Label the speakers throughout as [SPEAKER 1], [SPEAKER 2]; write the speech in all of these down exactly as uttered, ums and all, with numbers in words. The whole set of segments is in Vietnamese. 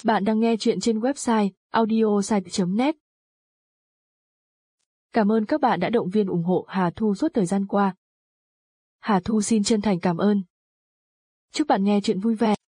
[SPEAKER 1] Bạn đang nghe chuyện trên website audiosite chấm net. Cảm ơn các bạn đã động viên ủng hộ Hà Thu suốt thời gian qua. Hà Thu xin chân thành cảm ơn. Chúc bạn nghe chuyện vui vẻ.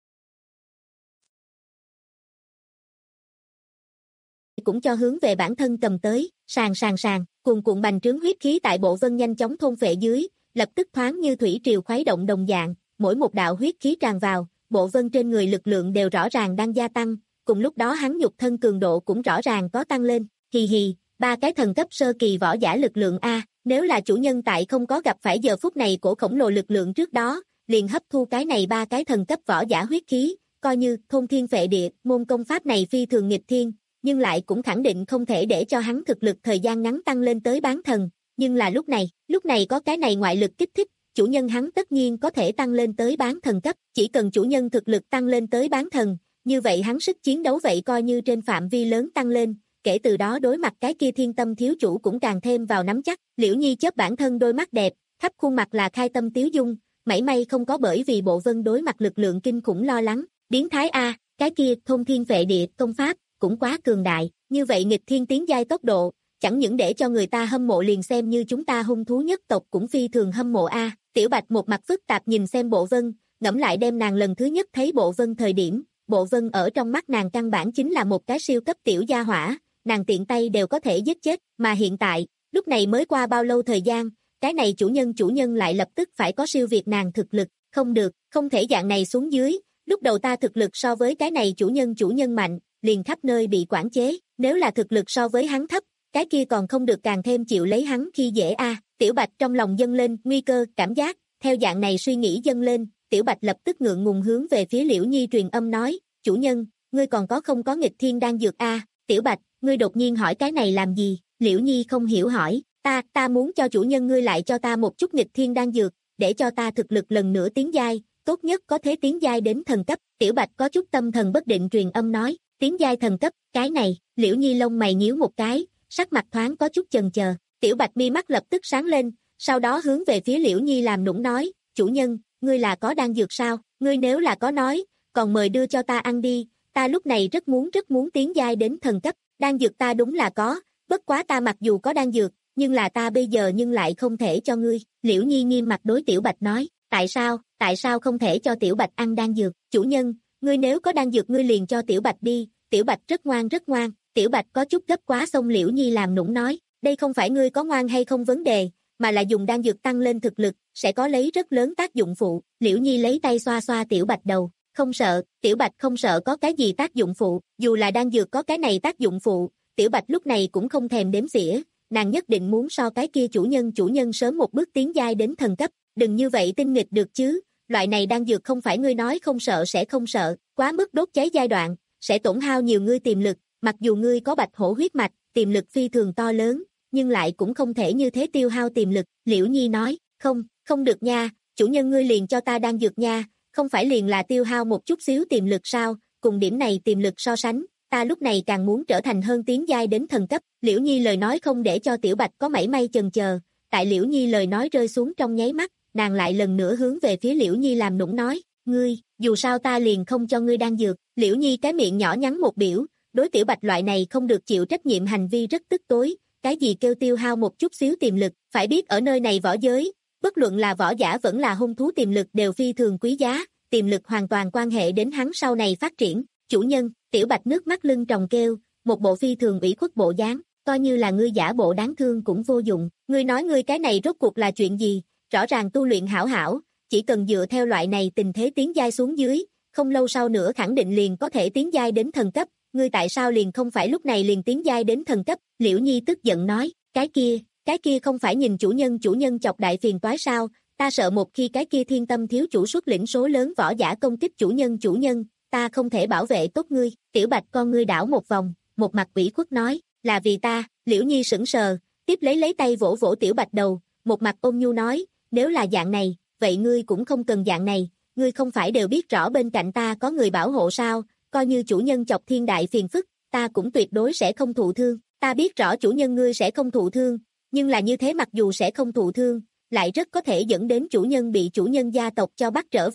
[SPEAKER 2] Cũng cho hướng về bản thân cầm tới, sàn sàn sàn, cuồn cuộn bành trướng huyết khí tại bộ vân nhanh chóng thôn phệ dưới, lập tức thoáng như thủy triều khuấy động đồng dạng, mỗi một đạo huyết khí tràn vào, bộ vân trên người lực lượng đều rõ ràng đang gia tăng, cùng lúc đó hắn nhục thân cường độ cũng rõ ràng có tăng lên, hì hì, ba cái thần cấp sơ kỳ võ giả lực lượng A, nếu là chủ nhân tại không có gặp phải giờ phút này cổ khổng lồ lực lượng trước đó, liền hấp thu cái này ba cái thần cấp võ giả huyết khí, coi như thôn thiên phệ địa, môn công pháp này phi thường nghịch thiên, nhưng lại cũng khẳng định không thể để cho hắn thực lực thời gian ngắn tăng lên tới bán thần, nhưng là lúc này, lúc này có cái này ngoại lực kích thích, chủ nhân hắn tất nhiên có thể tăng lên tới bán thần cấp, chỉ cần chủ nhân thực lực tăng lên tới bán thần, như vậy hắn sức chiến đấu vậy coi như trên phạm vi lớn tăng lên, kể từ đó đối mặt cái kia thiên tâm thiếu chủ cũng càng thêm vào nắm chắc, Liễu Nhi chớp bản thân đôi mắt đẹp, khắp khuôn mặt là khai tâm tiếu dung, mảy may không có bởi vì bộ vân đối mặt lực lượng kinh khủng lo lắng, biến thái A, cái kia thôn thiên vệ địa công pháp, cũng quá cường đại, như vậy nghịch thiên tiến giai tốc độ, chẳng những để cho người ta hâm mộ liền xem như chúng ta hung thú nhất tộc cũng phi thường hâm mộ A, Tiểu Bạch một mặt phức tạp nhìn xem bộ vân, ngẫm lại đem nàng lần thứ nhất thấy bộ vân thời điểm, bộ vân ở trong mắt nàng căn bản chính là một cái siêu cấp tiểu gia hỏa, nàng tiện tay đều có thể giết chết, mà hiện tại, lúc này mới qua bao lâu thời gian, cái này chủ nhân chủ nhân lại lập tức phải có siêu việt nàng thực lực, không được, không thể dạng này xuống dưới, lúc đầu ta thực lực so với cái này chủ nhân chủ nhân mạnh, liền khắp nơi bị quản chế, nếu là thực lực so với hắn thấp, cái kia còn không được càng thêm chịu lấy hắn khi dễ a. Tiểu Bạch trong lòng dâng lên nguy cơ cảm giác, theo dạng này suy nghĩ dâng lên, Tiểu Bạch lập tức ngượng ngùng hướng về phía Liễu Nhi truyền âm nói, chủ nhân, ngươi còn có không có nghịch thiên đan dược a? Tiểu Bạch, ngươi đột nhiên hỏi cái này làm gì? Liễu Nhi không hiểu hỏi, ta, ta muốn cho chủ nhân ngươi lại cho ta một chút nghịch thiên đan dược, để cho ta thực lực lần nữa tiến giai, tốt nhất có thể tiến giai đến thần cấp. Tiểu Bạch có chút tâm thần bất định truyền âm nói, tiến giai thần cấp, cái này, Liễu Nhi lông mày nhíu một cái, sắc mặt thoáng có chút chần chờ. Tiểu Bạch mi mắt lập tức sáng lên, sau đó hướng về phía Liễu Nhi làm nũng nói, chủ nhân, ngươi là có đan dược sao? Ngươi nếu là có nói, còn mời đưa cho ta ăn đi, ta lúc này rất muốn rất muốn tiến giai đến thần cấp, đan dược ta đúng là có, bất quá ta mặc dù có đan dược, nhưng là ta bây giờ nhưng lại không thể cho ngươi. Liễu Nhi nghiêm mặt đối Tiểu Bạch nói, tại sao, tại sao không thể cho Tiểu Bạch ăn đan dược? Chủ nhân, ngươi nếu có đan dược ngươi liền cho Tiểu Bạch đi. Tiểu Bạch rất ngoan rất ngoan, Tiểu Bạch có chút gấp quá xông Liễu Nhi làm nũng nói, đây không phải ngươi có ngoan hay không vấn đề, mà là dùng đan dược tăng lên thực lực, sẽ có lấy rất lớn tác dụng phụ. Liễu Nhi lấy tay xoa xoa Tiểu Bạch đầu, không sợ, Tiểu Bạch không sợ có cái gì tác dụng phụ, dù là đan dược có cái này tác dụng phụ, Tiểu Bạch lúc này cũng không thèm đếm xỉa, nàng nhất định muốn so cái kia chủ nhân chủ nhân sớm một bước tiến giai đến thần cấp, đừng như vậy tinh nghịch được chứ, loại này đan dược không phải ngươi nói không sợ sẽ không sợ, quá mức đốt cháy giai đoạn, sẽ tổn hao nhiều ngươi tiềm lực, mặc dù ngươi có bạch hổ huyết mạch, tiềm lực phi thường to lớn, nhưng lại cũng không thể như thế tiêu hao tiềm lực. Liễu Nhi nói, không, không được nha, chủ nhân ngươi liền cho ta đan dược nha, không phải liền là tiêu hao một chút xíu tiềm lực sao, cùng điểm này tiềm lực so sánh, ta lúc này càng muốn trở thành hơn tiến giai đến thần cấp. Liễu Nhi lời nói không để cho Tiểu Bạch có mảy may chần chờ, tại Liễu Nhi lời nói rơi xuống trong nháy mắt, nàng lại lần nữa hướng về phía Liễu Nhi làm nũng nói, ngươi, dù sao ta liền không cho ngươi đan dược. Liễu Nhi cái miệng nhỏ nhắn một biểu, đối Tiểu Bạch loại này không được chịu trách nhiệm hành vi rất tức tối, cái gì kêu tiêu hao một chút xíu tiềm lực, phải biết ở nơi này võ giới, bất luận là võ giả vẫn là hung thú tiềm lực đều phi thường quý giá, tiềm lực hoàn toàn quan hệ đến hắn sau này phát triển. Chủ nhân, Tiểu Bạch nước mắt lưng tròng kêu, một bộ phi thường ủy khuất bộ dáng, coi như là ngươi giả bộ đáng thương cũng vô dụng, ngươi nói ngươi cái này rốt cuộc là chuyện gì, rõ ràng tu luyện hảo hảo, chỉ cần dựa theo loại này tình thế tiến giai xuống dưới, không lâu sau nữa khẳng định liền có thể tiến giai đến thần cấp, ngươi tại sao liền không phải lúc này liền tiến giai đến thần cấp? Liễu Nhi tức giận nói, cái kia, cái kia không phải nhìn chủ nhân chủ nhân chọc đại phiền toái sao, ta sợ một khi cái kia thiên tâm thiếu chủ xuất lĩnh số lớn võ giả công kích chủ nhân chủ nhân, ta không thể bảo vệ tốt ngươi. Tiểu Bạch con ngươi đảo một vòng, một mặt ủy khuất nói, là vì ta. Liễu Nhi sững sờ, tiếp lấy lấy tay vỗ vỗ Tiểu Bạch đầu, một mặt ôn nhu nói, nếu là dạng này, vậy ngươi cũng không cần dạng này, ngươi không phải đều biết rõ bên cạnh ta có người bảo hộ sao, coi như chủ nhân chọc thiên đại phiền phức, ta cũng tuyệt đối sẽ không thụ thương, ta biết rõ chủ nhân ngươi sẽ không thụ thương, nhưng là như thế mặc dù sẽ không thụ thương, lại rất có thể dẫn đến chủ nhân bị chủ nhân gia tộc cho bắt trở về,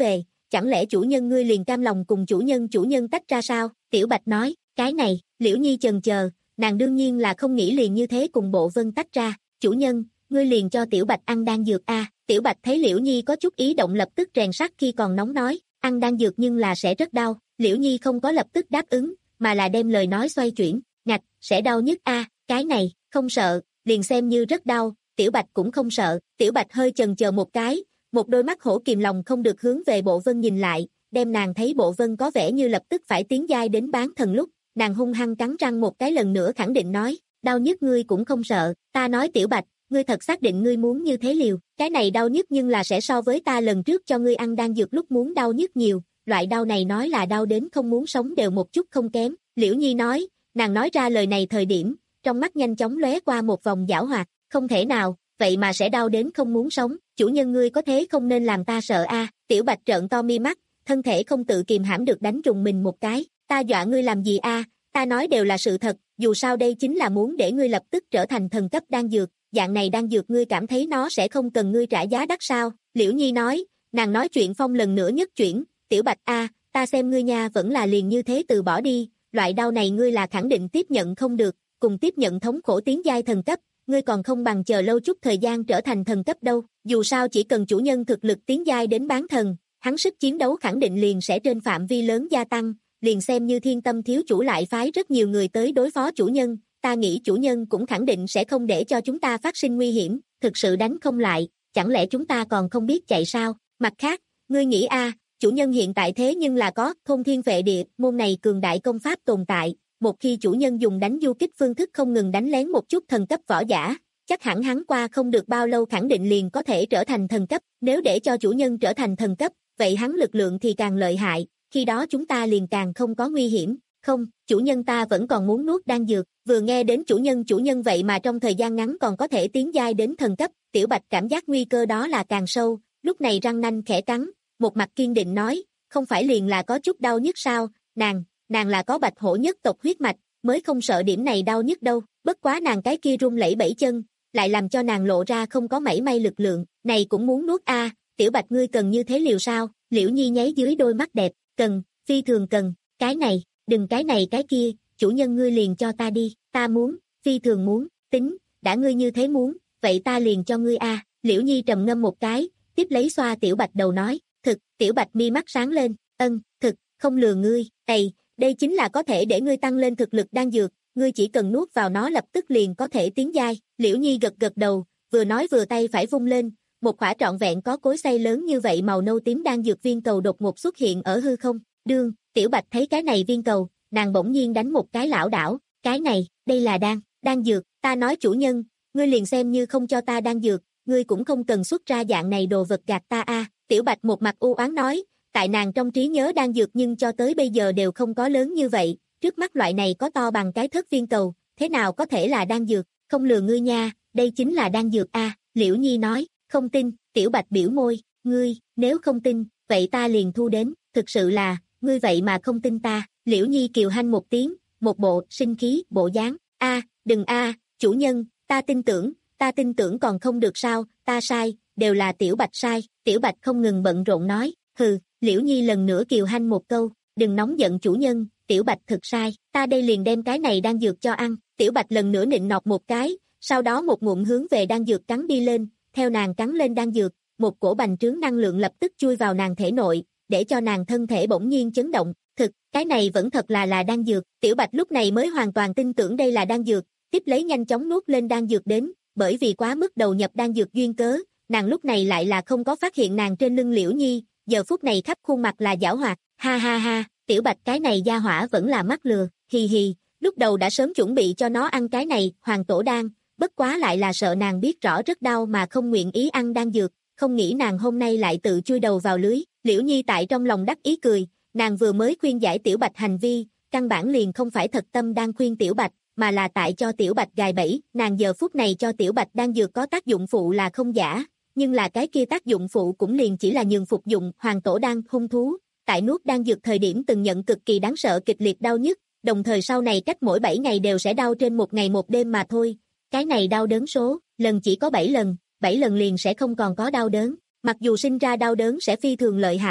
[SPEAKER 2] chẳng lẽ chủ nhân ngươi liền cam lòng cùng chủ nhân chủ nhân tách ra sao? Tiểu Bạch nói, cái này, Liễu Nhi chần chờ, nàng đương nhiên là không nghĩ liền như thế cùng Bộ Vân tách ra, chủ nhân, ngươi liền cho Tiểu Bạch ăn đan dược a. Tiểu Bạch thấy Liễu Nhi có chút ý động lập tức rèn sắt khi còn nóng nói, ăn đan dược nhưng là sẽ rất đau. Liễu Nhi không có lập tức đáp ứng, mà là đem lời nói xoay chuyển, ngạch, sẽ đau nhất a, cái này, không sợ, liền xem như rất đau, Tiểu Bạch cũng không sợ. Tiểu Bạch hơi chần chờ một cái, một đôi mắt hổ kìm lòng không được hướng về Bộ Vân nhìn lại, đem nàng thấy Bộ Vân có vẻ như lập tức phải tiến giai đến bán thần lúc, nàng hung hăng cắn răng một cái lần nữa khẳng định nói, đau nhất ngươi cũng không sợ, ta nói Tiểu Bạch, ngươi thật xác định ngươi muốn như thế liều, cái này đau nhất nhưng là sẽ so với ta lần trước cho ngươi ăn đan dược lúc muốn đau nhất nhiều, loại đau này nói là đau đến không muốn sống đều một chút không kém. Liễu Nhi nói, nàng nói ra lời này thời điểm, trong mắt nhanh chóng lóe qua một vòng giảo hoạt, không thể nào, vậy mà sẽ đau đến không muốn sống, chủ nhân ngươi có thế không nên làm ta sợ a. Tiểu Bạch trợn to mi mắt, thân thể không tự kìm hãm được đánh rùng mình một cái, ta dọa ngươi làm gì a? Ta nói đều là sự thật, dù sao đây chính là muốn để ngươi lập tức trở thành thần cấp đan dược, dạng này đan dược ngươi cảm thấy nó sẽ không cần ngươi trả giá đắt sao? Liễu Nhi nói, nàng nói chuyện phong lần nữa nhất chuyển, Tiểu Bạch a, ta xem ngươi nha vẫn là liền như thế từ bỏ đi, loại đau này ngươi là khẳng định tiếp nhận không được, cùng tiếp nhận thống khổ tiến giai thần cấp, ngươi còn không bằng chờ lâu chút thời gian trở thành thần cấp đâu, dù sao chỉ cần chủ nhân thực lực tiến giai đến bán thần, hắn sức chiến đấu khẳng định liền sẽ trên phạm vi lớn gia tăng, liền xem như Thiên Tâm thiếu chủ lại phái rất nhiều người tới đối phó chủ nhân, ta nghĩ chủ nhân cũng khẳng định sẽ không để cho chúng ta phát sinh nguy hiểm, thực sự đánh không lại, chẳng lẽ chúng ta còn không biết chạy sao? Mặt khác, ngươi nghĩ a, chủ nhân hiện tại thế nhưng là có Thôn Thiên Vệ Địa, môn này cường đại công pháp tồn tại, một khi chủ nhân dùng đánh du kích phương thức không ngừng đánh lén một chút thần cấp võ giả, chắc hẳn hắn qua không được bao lâu khẳng định liền có thể trở thành thần cấp, nếu để cho chủ nhân trở thành thần cấp, vậy hắn lực lượng thì càng lợi hại, khi đó chúng ta liền càng không có nguy hiểm. Không, chủ nhân ta vẫn còn muốn nuốt đan dược, vừa nghe đến chủ nhân chủ nhân vậy mà trong thời gian ngắn còn có thể tiến giai đến thần cấp, Tiểu Bạch cảm giác nguy cơ đó là càng sâu, lúc này răng nanh khẽ cắn, một mặt kiên định nói, không phải liền là có chút đau nhất sao, nàng, nàng là có bạch hổ nhất tộc huyết mạch, mới không sợ điểm này đau nhất đâu, bất quá nàng cái kia run lẩy bẩy chân, lại làm cho nàng lộ ra không có mảy may lực lượng, này cũng muốn nuốt a, Tiểu Bạch ngươi cần như thế liều sao? Liễu Nhi nháy dưới đôi mắt đẹp, cần, phi thường cần, cái này, đừng cái này cái kia, chủ nhân ngươi liền cho ta đi, ta muốn, phi thường muốn, tính, đã ngươi như thế muốn, vậy ta liền cho ngươi a. Liễu Nhi trầm ngâm một cái, tiếp lấy xoa Tiểu Bạch đầu nói, thực, Tiểu Bạch mi mắt sáng lên, ân, thực, không lừa ngươi, ầy, đây chính là có thể để ngươi tăng lên thực lực đan dược, ngươi chỉ cần nuốt vào nó lập tức liền có thể tiến giai. Liễu Nhi gật gật đầu, vừa nói vừa tay phải vung lên, một quả trọn vẹn có cối xay lớn như vậy màu nâu tím đan dược viên cầu đột ngột xuất hiện ở hư không. Đương, Tiểu Bạch thấy cái này viên cầu, nàng bỗng nhiên đánh một cái lảo đảo, cái này, đây là đan, đan dược, ta nói chủ nhân, ngươi liền xem như không cho ta đan dược, ngươi cũng không cần xuất ra dạng này đồ vật gạt ta a. Tiểu Bạch một mặt u oán nói, tại nàng trong trí nhớ đan dược nhưng cho tới bây giờ đều không có lớn như vậy, trước mắt loại này có to bằng cái thất viên cầu, thế nào có thể là đan dược, không lừa ngươi nha, đây chính là đan dược a. Liễu Nhi nói, không tin, Tiểu Bạch biểu môi, ngươi, nếu không tin, vậy ta liền thu đến, thực sự là, ngươi vậy mà không tin ta. Liễu Nhi kiều hanh một tiếng, một bộ sinh khí bộ dáng, a, đừng a, chủ nhân, ta tin tưởng, ta tin tưởng còn không được sao, ta sai, đều là Tiểu Bạch sai. Tiểu Bạch không ngừng bận rộn nói, hừ. Liễu Nhi lần nữa kiều hanh một câu, đừng nóng giận chủ nhân, Tiểu Bạch thực sai, ta đây liền đem cái này đan dược cho ăn. Tiểu Bạch lần nữa nịnh nọt một cái, sau đó một ngụm hướng về đan dược cắn đi lên, theo nàng cắn lên đan dược, một cổ bành trướng năng lượng lập tức chui vào nàng thể nội, để cho nàng thân thể bỗng nhiên chấn động, thực, cái này vẫn thật là là đan dược. Tiểu Bạch lúc này mới hoàn toàn tin tưởng đây là đan dược, tiếp lấy nhanh chóng nuốt lên đan dược đến, bởi vì quá mức đầu nhập đan dược duyên cớ, nàng lúc này lại là không có phát hiện nàng trên lưng Liễu Nhi, giờ phút này khắp khuôn mặt là giảo hoạt, ha ha ha, Tiểu Bạch cái này gia hỏa vẫn là mắt lừa, hì hì, lúc đầu đã sớm chuẩn bị cho nó ăn cái này, hoàng tổ đan, bất quá lại là sợ nàng biết rõ rất đau mà không nguyện ý ăn đan dược, không nghĩ nàng hôm nay lại tự chui đầu vào lưới. Liễu Nhi tại trong lòng đắc ý cười, nàng vừa mới khuyên giải Tiểu Bạch hành vi, căn bản liền không phải thật tâm đang khuyên Tiểu Bạch, mà là tại cho Tiểu Bạch gài bẫy, nàng giờ phút này cho Tiểu Bạch đan dược có tác dụng phụ là không giả, nhưng là cái kia tác dụng phụ cũng liền chỉ là nhường phục dụng hoàng tổ đan hung thú, tại nuốt đan dược thời điểm từng nhận cực kỳ đáng sợ kịch liệt đau nhức, đồng thời sau này cách mỗi bảy ngày đều sẽ đau trên một ngày một đêm mà thôi, cái này đau đớn số, lần chỉ có bảy lần, bảy lần liền sẽ không còn có đau đớn, mặc dù sinh ra đau đớn sẽ phi thường lợi hại,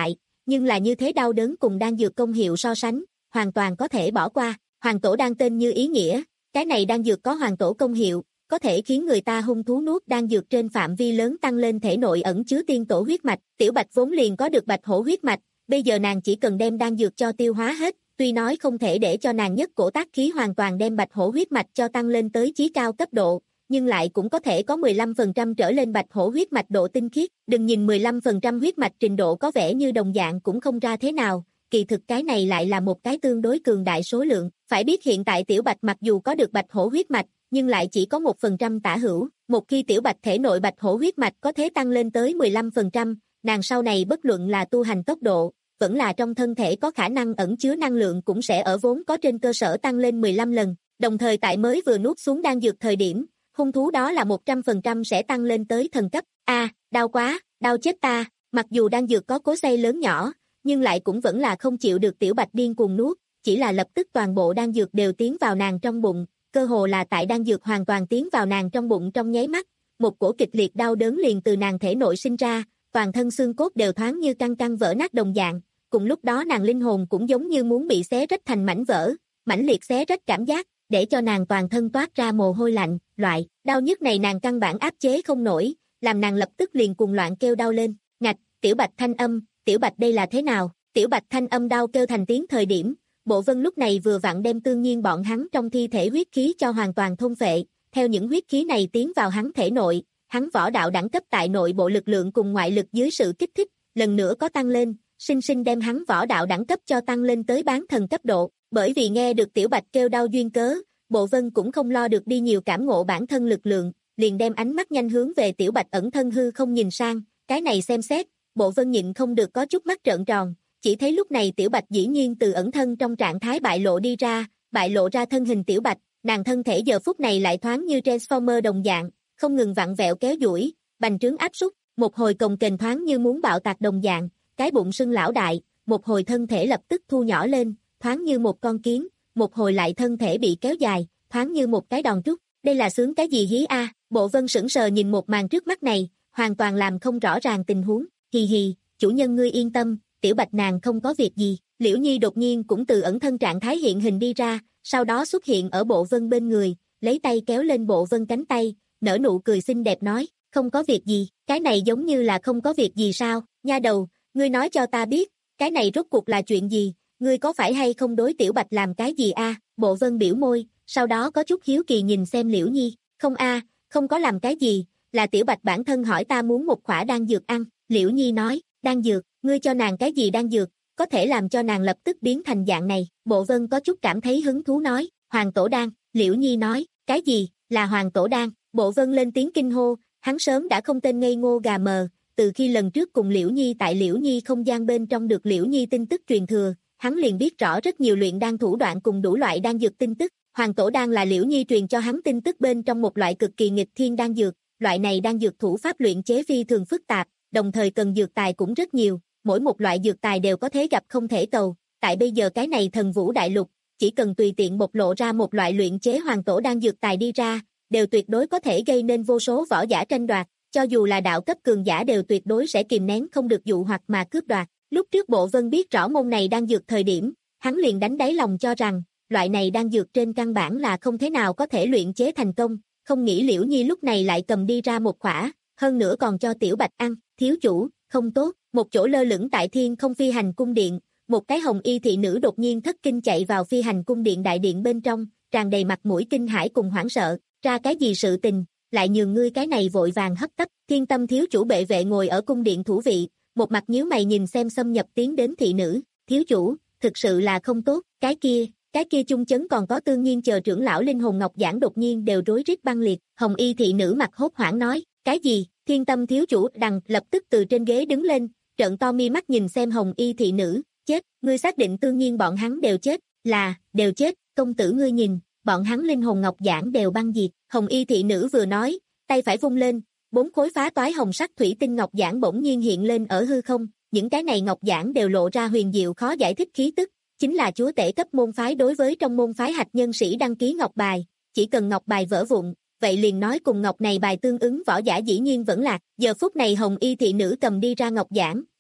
[SPEAKER 2] nhưng là như thế đau đớn cùng đan dược công hiệu so sánh, hoàn toàn có thể bỏ qua. Hoàng tổ đan tên như ý nghĩa, cái này đan dược có hoàng tổ công hiệu, có thể khiến người ta hung thú nuốt đan dược trên phạm vi lớn tăng lên thể nội ẩn chứa tiên tổ huyết mạch. Tiểu Bạch vốn liền có được bạch hổ huyết mạch, bây giờ nàng chỉ cần đem đan dược cho tiêu hóa hết, tuy nói không thể để cho nàng nhất cổ tác khí hoàn toàn đem bạch hổ huyết mạch cho tăng lên tới chí cao cấp độ, nhưng lại cũng có thể có mười lăm phần trăm trở lên bạch hổ huyết mạch độ tinh khiết. Đừng nhìn mười lăm phần trăm huyết mạch trình độ có vẻ như đồng dạng cũng không ra thế nào, kỳ thực cái này lại là một cái tương đối cường đại số lượng. Phải biết hiện tại Tiểu Bạch mặc dù có được bạch hổ huyết mạch, nhưng lại chỉ có một phần trăm tả hữu. Một khi Tiểu Bạch thể nội bạch hổ huyết mạch có thể tăng lên tới mười lăm phần trăm, nàng sau này bất luận là tu hành tốc độ, vẫn là trong thân thể có khả năng ẩn chứa năng lượng cũng sẽ ở vốn có trên cơ sở tăng lên mười lăm lần. Đồng thời tại mới vừa nuốt xuống đan dược thời điểm, hung thú đó là một trăm phần trăm sẽ tăng lên tới thần cấp. A, à, đau quá, đau chết ta. Mặc dù đan dược có cối xay lớn nhỏ, nhưng lại cũng vẫn là không chịu được Tiểu Bạch điên cuồng nuốt, chỉ là lập tức toàn bộ đan dược đều tiến vào nàng trong bụng, cơ hồ là tại đan dược hoàn toàn tiến vào nàng trong bụng trong nháy mắt, một cổ kịch liệt đau đớn liền từ nàng thể nội sinh ra, toàn thân xương cốt đều thoáng như căng căng vỡ nát đồng dạng, cùng lúc đó nàng linh hồn cũng giống như muốn bị xé rách thành mảnh vỡ, mãnh liệt xé rách cảm giác, để cho nàng toàn thân toát ra mồ hôi lạnh, loại đau nhức này nàng căn bản áp chế không nổi, làm nàng lập tức liền cuồng loạn kêu đau lên. Ngạch, Tiểu Bạch thanh âm, Tiểu Bạch đây là thế nào? Tiểu Bạch thanh âm đau kêu thành tiếng thời điểm, Bộ Vân lúc này vừa vặn đem Tương Nhiên bọn hắn trong thi thể huyết khí cho hoàn toàn thôn phệ, theo những huyết khí này tiến vào hắn thể nội, hắn võ đạo đẳng cấp tại nội bộ lực lượng cùng ngoại lực dưới sự kích thích, lần nữa có tăng lên, sinh sinh đem hắn võ đạo đẳng cấp cho tăng lên tới bán thần cấp độ. Bởi vì nghe được Tiểu Bạch kêu đau duyên cớ, Bộ Vân cũng không lo được đi nhiều cảm ngộ bản thân lực lượng, liền đem ánh mắt nhanh hướng về Tiểu Bạch ẩn thân hư không nhìn sang, cái này xem xét, Bộ Vân nhịn không được có chút mắt trợn tròn, chỉ thấy lúc này Tiểu Bạch dĩ nhiên từ ẩn thân trong trạng thái bại lộ đi ra, bại lộ ra thân hình Tiểu Bạch, nàng thân thể giờ phút này lại thoáng như Transformer đồng dạng, không ngừng vặn vẹo kéo duỗi, bành trướng áp súc, một hồi cồng kềnh thoáng như muốn bạo tạc đồng dạng, cái bụng sưng lão đại, một hồi thân thể lập tức thu nhỏ lên, thoáng như một con kiến, một hồi lại thân thể bị kéo dài, thoáng như một cái đòn trúc, đây là sướng cái gì hí a? Bộ Vân sững sờ nhìn một màn trước mắt này, hoàn toàn làm không rõ ràng tình huống, hì hì, chủ nhân ngươi yên tâm, Tiểu Bạch nàng không có việc gì. Liễu Nhi đột nhiên cũng từ ẩn thân trạng thái hiện hình đi ra, sau đó xuất hiện ở Bộ Vân bên người, lấy tay kéo lên Bộ Vân cánh tay, nở nụ cười xinh đẹp nói, không có việc gì, cái này giống như là không có việc gì sao? Nha đầu, ngươi nói cho ta biết, cái này rốt cuộc là chuyện gì, ngươi có phải hay không đối Tiểu Bạch làm cái gì a? Bộ Vân biểu môi, sau đó có chút hiếu kỳ nhìn xem Liễu Nhi, không a, không có làm cái gì, là Tiểu Bạch bản thân hỏi ta muốn một khỏa đan dược ăn. Liễu Nhi nói, đan dược, ngươi cho nàng cái gì đan dược, có thể làm cho nàng lập tức biến thành dạng này. Bộ Vân có chút cảm thấy hứng thú nói, Hoàng Tổ đan. Liễu Nhi nói, cái gì, là Hoàng Tổ đan? Bộ Vân lên tiếng kinh hô, hắn sớm đã không tên ngây ngô gà mờ, từ khi lần trước cùng Liễu Nhi tại Liễu Nhi không gian bên trong được Liễu Nhi tin tức truyền thừa, hắn liền biết rõ rất nhiều luyện đan thủ đoạn cùng đủ loại đan dược tin tức. Hoàng Tổ đan là Liễu Nhi truyền cho hắn tin tức bên trong một loại cực kỳ nghịch thiên đan dược, loại này đan dược thủ pháp luyện chế phi thường phức tạp, đồng thời cần dược tài cũng rất nhiều, mỗi một loại dược tài đều có thể gặp không thể cầu. Tại bây giờ cái này thần vũ đại lục, chỉ cần tùy tiện bộc lộ ra một loại luyện chế Hoàng Tổ đan dược tài đi ra, đều tuyệt đối có thể gây nên vô số võ giả tranh đoạt, cho dù là đạo cấp cường giả đều tuyệt đối sẽ kìm nén không được dụ hoặc mà cướp đoạt. Lúc trước Bộ Vân biết rõ môn này đan dược thời điểm, hắn liền đánh đáy lòng cho rằng, loại này đan dược trên căn bản là không thế nào có thể luyện chế thành công, không nghĩ Liễu Nhi lúc này lại cầm đi ra một khỏa, hơn nữa còn cho Tiểu Bạch ăn. Thiếu chủ, không tốt. Một chỗ lơ lửng tại thiên không phi hành cung điện, một cái hồng y thị nữ đột nhiên thất kinh chạy vào phi hành cung điện đại điện bên trong, tràn đầy mặt mũi kinh hãi cùng hoảng sợ, ra cái gì sự tình, lại nhường ngươi cái này vội vàng hấp tấp. Thiên Tâm thiếu chủ bệ vệ ngồi ở cung điện thủ vị, một mặt nhíu mày nhìn xem xâm nhập tiến đến thị nữ, thiếu chủ, thực sự là không tốt, cái kia, cái kia chung chấn còn có Tương Nhiên chờ trưởng lão linh hồn ngọc giảng đột nhiên đều rối rít băng liệt. Hồng y thị nữ mặt hốt hoảng nói, cái gì? Thiên Tâm thiếu chủ đằng lập tức từ trên ghế đứng lên, trợn to mi mắt nhìn xem hồng y thị nữ, chết, ngươi xác định Tương Nhiên bọn hắn đều chết, là, đều chết, công tử ngươi nhìn, bọn hắn linh hồn ngọc giảng đều băng diệt. Hồng y thị nữ vừa nói, tay phải vung lên, bốn khối phá toái hồng sắc thủy tinh ngọc giảng bỗng nhiên hiện lên ở hư không, những cái này ngọc giảng đều lộ ra huyền diệu khó giải thích khí tức, chính là chúa tể cấp môn phái đối với trong môn phái hạch nhân sĩ đăng ký ngọc bài, chỉ cần ngọc bài vỡ vụn, vậy liền nói cùng ngọc này bài tương ứng võ giả dĩ nhiên vẫn lạc. Giờ phút này hồng y thị nữ cầm đi ra ngọc giảng,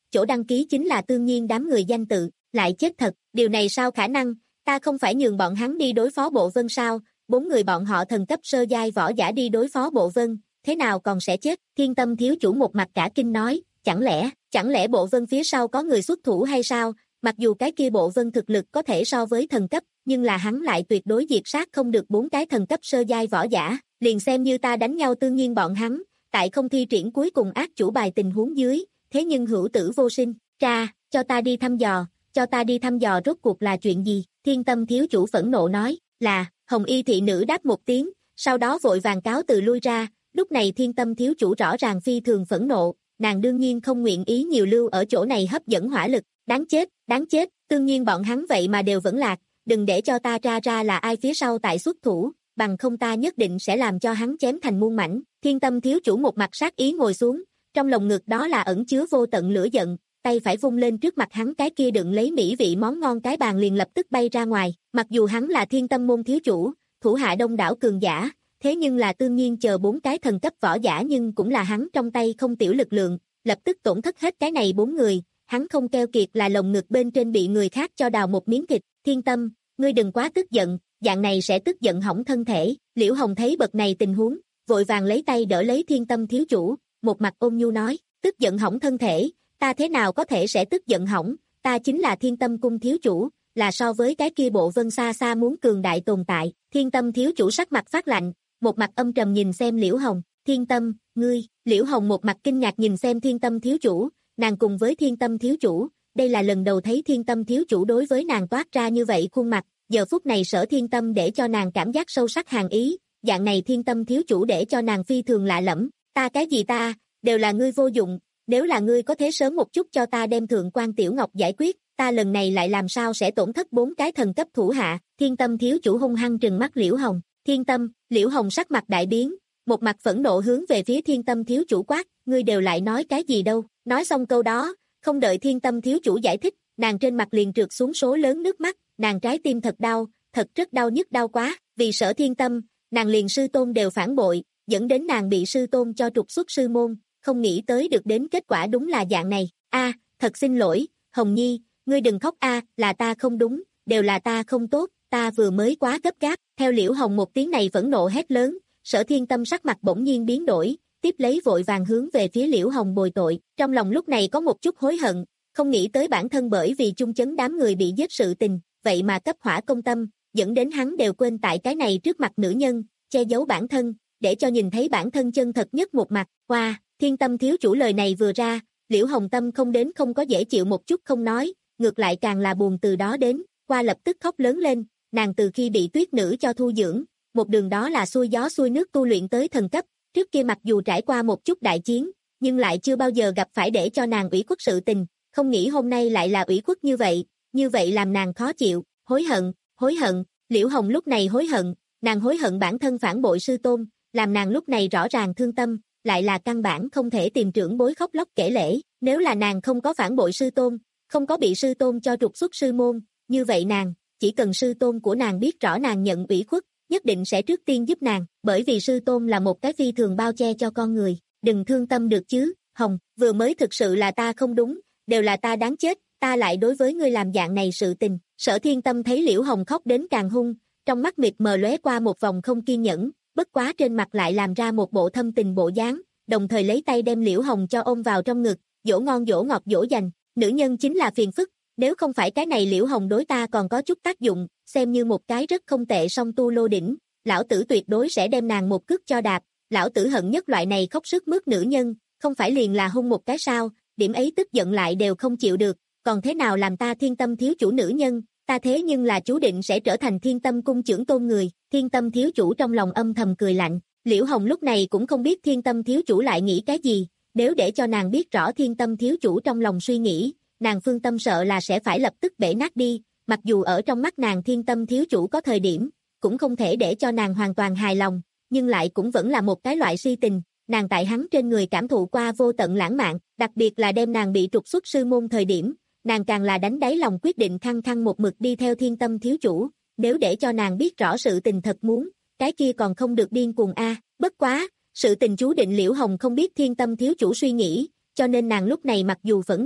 [SPEAKER 2] chỗ đăng ký chính là Tương Nhiên đám người danh tự, lại chết thật, điều này sao khả năng, ta không phải nhường bọn hắn đi đối phó Bộ Vân sao, bốn người bọn họ thần cấp sơ giai võ giả đi đối phó Bộ Vân, thế nào còn sẽ chết, Thiên Tâm thiếu chủ một mặt cả kinh nói, chẳng lẽ, chẳng lẽ Bộ Vân phía sau có người xuất thủ hay sao, mặc dù cái kia Bộ Vân thực lực có thể so với thần cấp, nhưng là hắn lại tuyệt đối diệt sát không được bốn cái thần cấp sơ giai võ giả, liền xem như ta đánh nhau Tương Nhiên bọn hắn, tại không thi triển cuối cùng ác chủ bài tình huống dưới, thế nhưng hữu tử vô sinh, tra, cho ta đi thăm dò, cho ta đi thăm dò rốt cuộc là chuyện gì, Thiên Tâm thiếu chủ phẫn nộ nói, là, Hồng Y thị nữ đáp một tiếng, sau đó vội vàng cáo từ lui ra, lúc này Thiên Tâm thiếu chủ rõ ràng phi thường phẫn nộ, nàng đương nhiên không nguyện ý nhiều lưu ở chỗ này hấp dẫn hỏa lực, đáng chết, đáng chết, Tương Nhiên bọn hắn vậy mà đều vẫn lạc, đừng để cho ta tra ra là ai phía sau tại xuất thủ, bằng không ta nhất định sẽ làm cho hắn chém thành muôn mảnh, Thiên Tâm thiếu chủ một mặt sát ý ngồi xuống, trong lồng ngực đó là ẩn chứa vô tận lửa giận, tay phải vung lên trước mặt hắn cái kia đựng lấy mỹ vị món ngon cái bàn liền lập tức bay ra ngoài, mặc dù hắn là Thiên Tâm môn thiếu chủ, thủ hạ đông đảo cường giả, thế nhưng là Tương Nhiên chờ bốn cái thần cấp võ giả nhưng cũng là hắn trong tay không tiểu lực lượng, lập tức tổn thất hết cái này bốn người, hắn không keo kiệt là lồng ngực bên trên bị người khác cho đào một miếng thịt, Thiên Tâm, ngươi đừng quá tức giận, dạng này sẽ tức giận hỏng thân thể, Liễu Hồng thấy bậc này tình huống, vội vàng lấy tay đỡ lấy Thiên Tâm thiếu chủ, một mặt ôn nhu nói, tức giận hỏng thân thể, ta thế nào có thể sẽ tức giận hỏng, ta chính là Thiên Tâm cung thiếu chủ, là so với cái kia Bộ Vân xa xa muốn cường đại tồn tại, Thiên Tâm thiếu chủ sắc mặt phát lạnh, một mặt âm trầm nhìn xem Liễu Hồng, Thiên Tâm, ngươi, Liễu Hồng một mặt kinh ngạc nhìn xem Thiên Tâm thiếu chủ, nàng cùng với Thiên Tâm thiếu chủ, đây là lần đầu thấy Thiên Tâm thiếu chủ đối với nàng toát ra như vậy khuôn mặt, giờ phút này Sở Thiên Tâm để cho nàng cảm giác sâu sắc hàn ý, dạng này Thiên Tâm thiếu chủ để cho nàng phi thường lạ lẫm, ta cái gì ta, đều là ngươi vô dụng, nếu là ngươi có thể sớm một chút cho ta đem Thượng quan Tiểu Ngọc giải quyết, ta lần này lại làm sao sẽ tổn thất bốn cái thần cấp thủ hạ, Thiên Tâm thiếu chủ hung hăng trừng mắt Liễu Hồng, Thiên Tâm, Liễu Hồng sắc mặt đại biến, một mặt phẫn nộ hướng về phía Thiên Tâm thiếu chủ quát, ngươi đều lại nói cái gì đâu, nói xong câu đó, không đợi Thiên Tâm thiếu chủ giải thích, nàng trên mặt liền trượt xuống số lớn nước mắt, nàng trái tim thật đau, thật rất đau nhức đau quá, vì Sở Thiên Tâm, nàng liền sư tôn đều phản bội, dẫn đến nàng bị sư tôn cho trục xuất sư môn, không nghĩ tới được đến kết quả đúng là dạng này, a, thật xin lỗi, Hồng Nhi, ngươi đừng khóc a, là ta không đúng, đều là ta không tốt, ta vừa mới quá gấp gáp, theo Liễu Hồng một tiếng này phẫn nộ hét lớn, Sở Thiên Tâm sắc mặt bỗng nhiên biến đổi, tiếp lấy vội vàng hướng về phía Liễu Hồng bồi tội, trong lòng lúc này có một chút hối hận, không nghĩ tới bản thân bởi vì chung chấn đám người bị giết sự tình, vậy mà cấp hỏa công tâm, dẫn đến hắn đều quên tại cái này trước mặt nữ nhân, che giấu bản thân, để cho nhìn thấy bản thân chân thật nhất một mặt, qua, wow, Thiên Tâm thiếu chủ lời này vừa ra, Liễu Hồng tâm không đến không có dễ chịu một chút không nói, ngược lại càng là buồn từ đó đến, qua lập tức khóc lớn lên, nàng từ khi bị tuyết nữ cho thu dưỡng, một đường đó là xuôi gió xuôi nước tu luyện tới thần cấp, trước kia mặc dù trải qua một chút đại chiến, nhưng lại chưa bao giờ gặp phải để cho nàng ủy khuất sự tình, không nghĩ hôm nay lại là ủy khuất như vậy, như vậy làm nàng khó chịu, hối hận, hối hận, Liễu Hồng lúc này hối hận, nàng hối hận bản thân phản bội sư tôn, làm nàng lúc này rõ ràng thương tâm, lại là căn bản không thể tìm trưởng bối khóc lóc kể lể, nếu là nàng không có phản bội sư tôn, không có bị sư tôn cho trục xuất sư môn, như vậy nàng, chỉ cần sư tôn của nàng biết rõ nàng nhận ủy khuất, nhất định sẽ trước tiên giúp nàng, bởi vì sư tôn là một cái phi thường bao che cho con người, đừng thương tâm được chứ, Hồng, vừa mới thực sự là ta không đúng, đều là ta đáng chết, ta lại đối với ngươi làm dạng này sự tình, Sở Thiên Tâm thấy Liễu Hồng khóc đến càng hung, trong mắt mịt mờ lóe qua một vòng không kiên nhẫn, bất quá trên mặt lại làm ra một bộ thâm tình bộ dáng, đồng thời lấy tay đem Liễu Hồng cho ôm vào trong ngực, dỗ ngon dỗ ngọt dỗ dành, nữ nhân chính là phiền phức, nếu không phải cái này Liễu Hồng đối ta còn có chút tác dụng, xem như một cái rất không tệ song tu lô đỉnh, lão tử tuyệt đối sẽ đem nàng một cước cho đạp, lão tử hận nhất loại này khóc sức mướt nữ nhân, không phải liền là hung một cái sao, điểm ấy tức giận lại đều không chịu được, còn thế nào làm ta Thiên Tâm thiếu chủ nữ nhân, ta thế nhưng là chú định sẽ trở thành Thiên Tâm cung trưởng tôn người, Thiên Tâm thiếu chủ trong lòng âm thầm cười lạnh, Liễu Hồng lúc này cũng không biết Thiên Tâm thiếu chủ lại nghĩ cái gì, nếu để cho nàng biết rõ Thiên Tâm thiếu chủ trong lòng suy nghĩ, nàng phương tâm sợ là sẽ phải lập tức bể nát đi, mặc dù ở trong mắt nàng Thiên Tâm thiếu chủ có thời điểm, cũng không thể để cho nàng hoàn toàn hài lòng, nhưng lại cũng vẫn là một cái loại si tình, nàng tại hắn trên người cảm thụ qua vô tận lãng mạn, đặc biệt là đem nàng bị trục xuất sư môn thời điểm, nàng càng là đánh đáy lòng quyết định khăng khăng một mực đi theo Thiên Tâm thiếu chủ, nếu để cho nàng biết rõ sự tình thật muốn, cái kia còn không được điên cuồng a, bất quá, sự tình chú định Liễu Hồng không biết Thiên Tâm thiếu chủ suy nghĩ, cho nên nàng lúc này mặc dù phẫn nộ,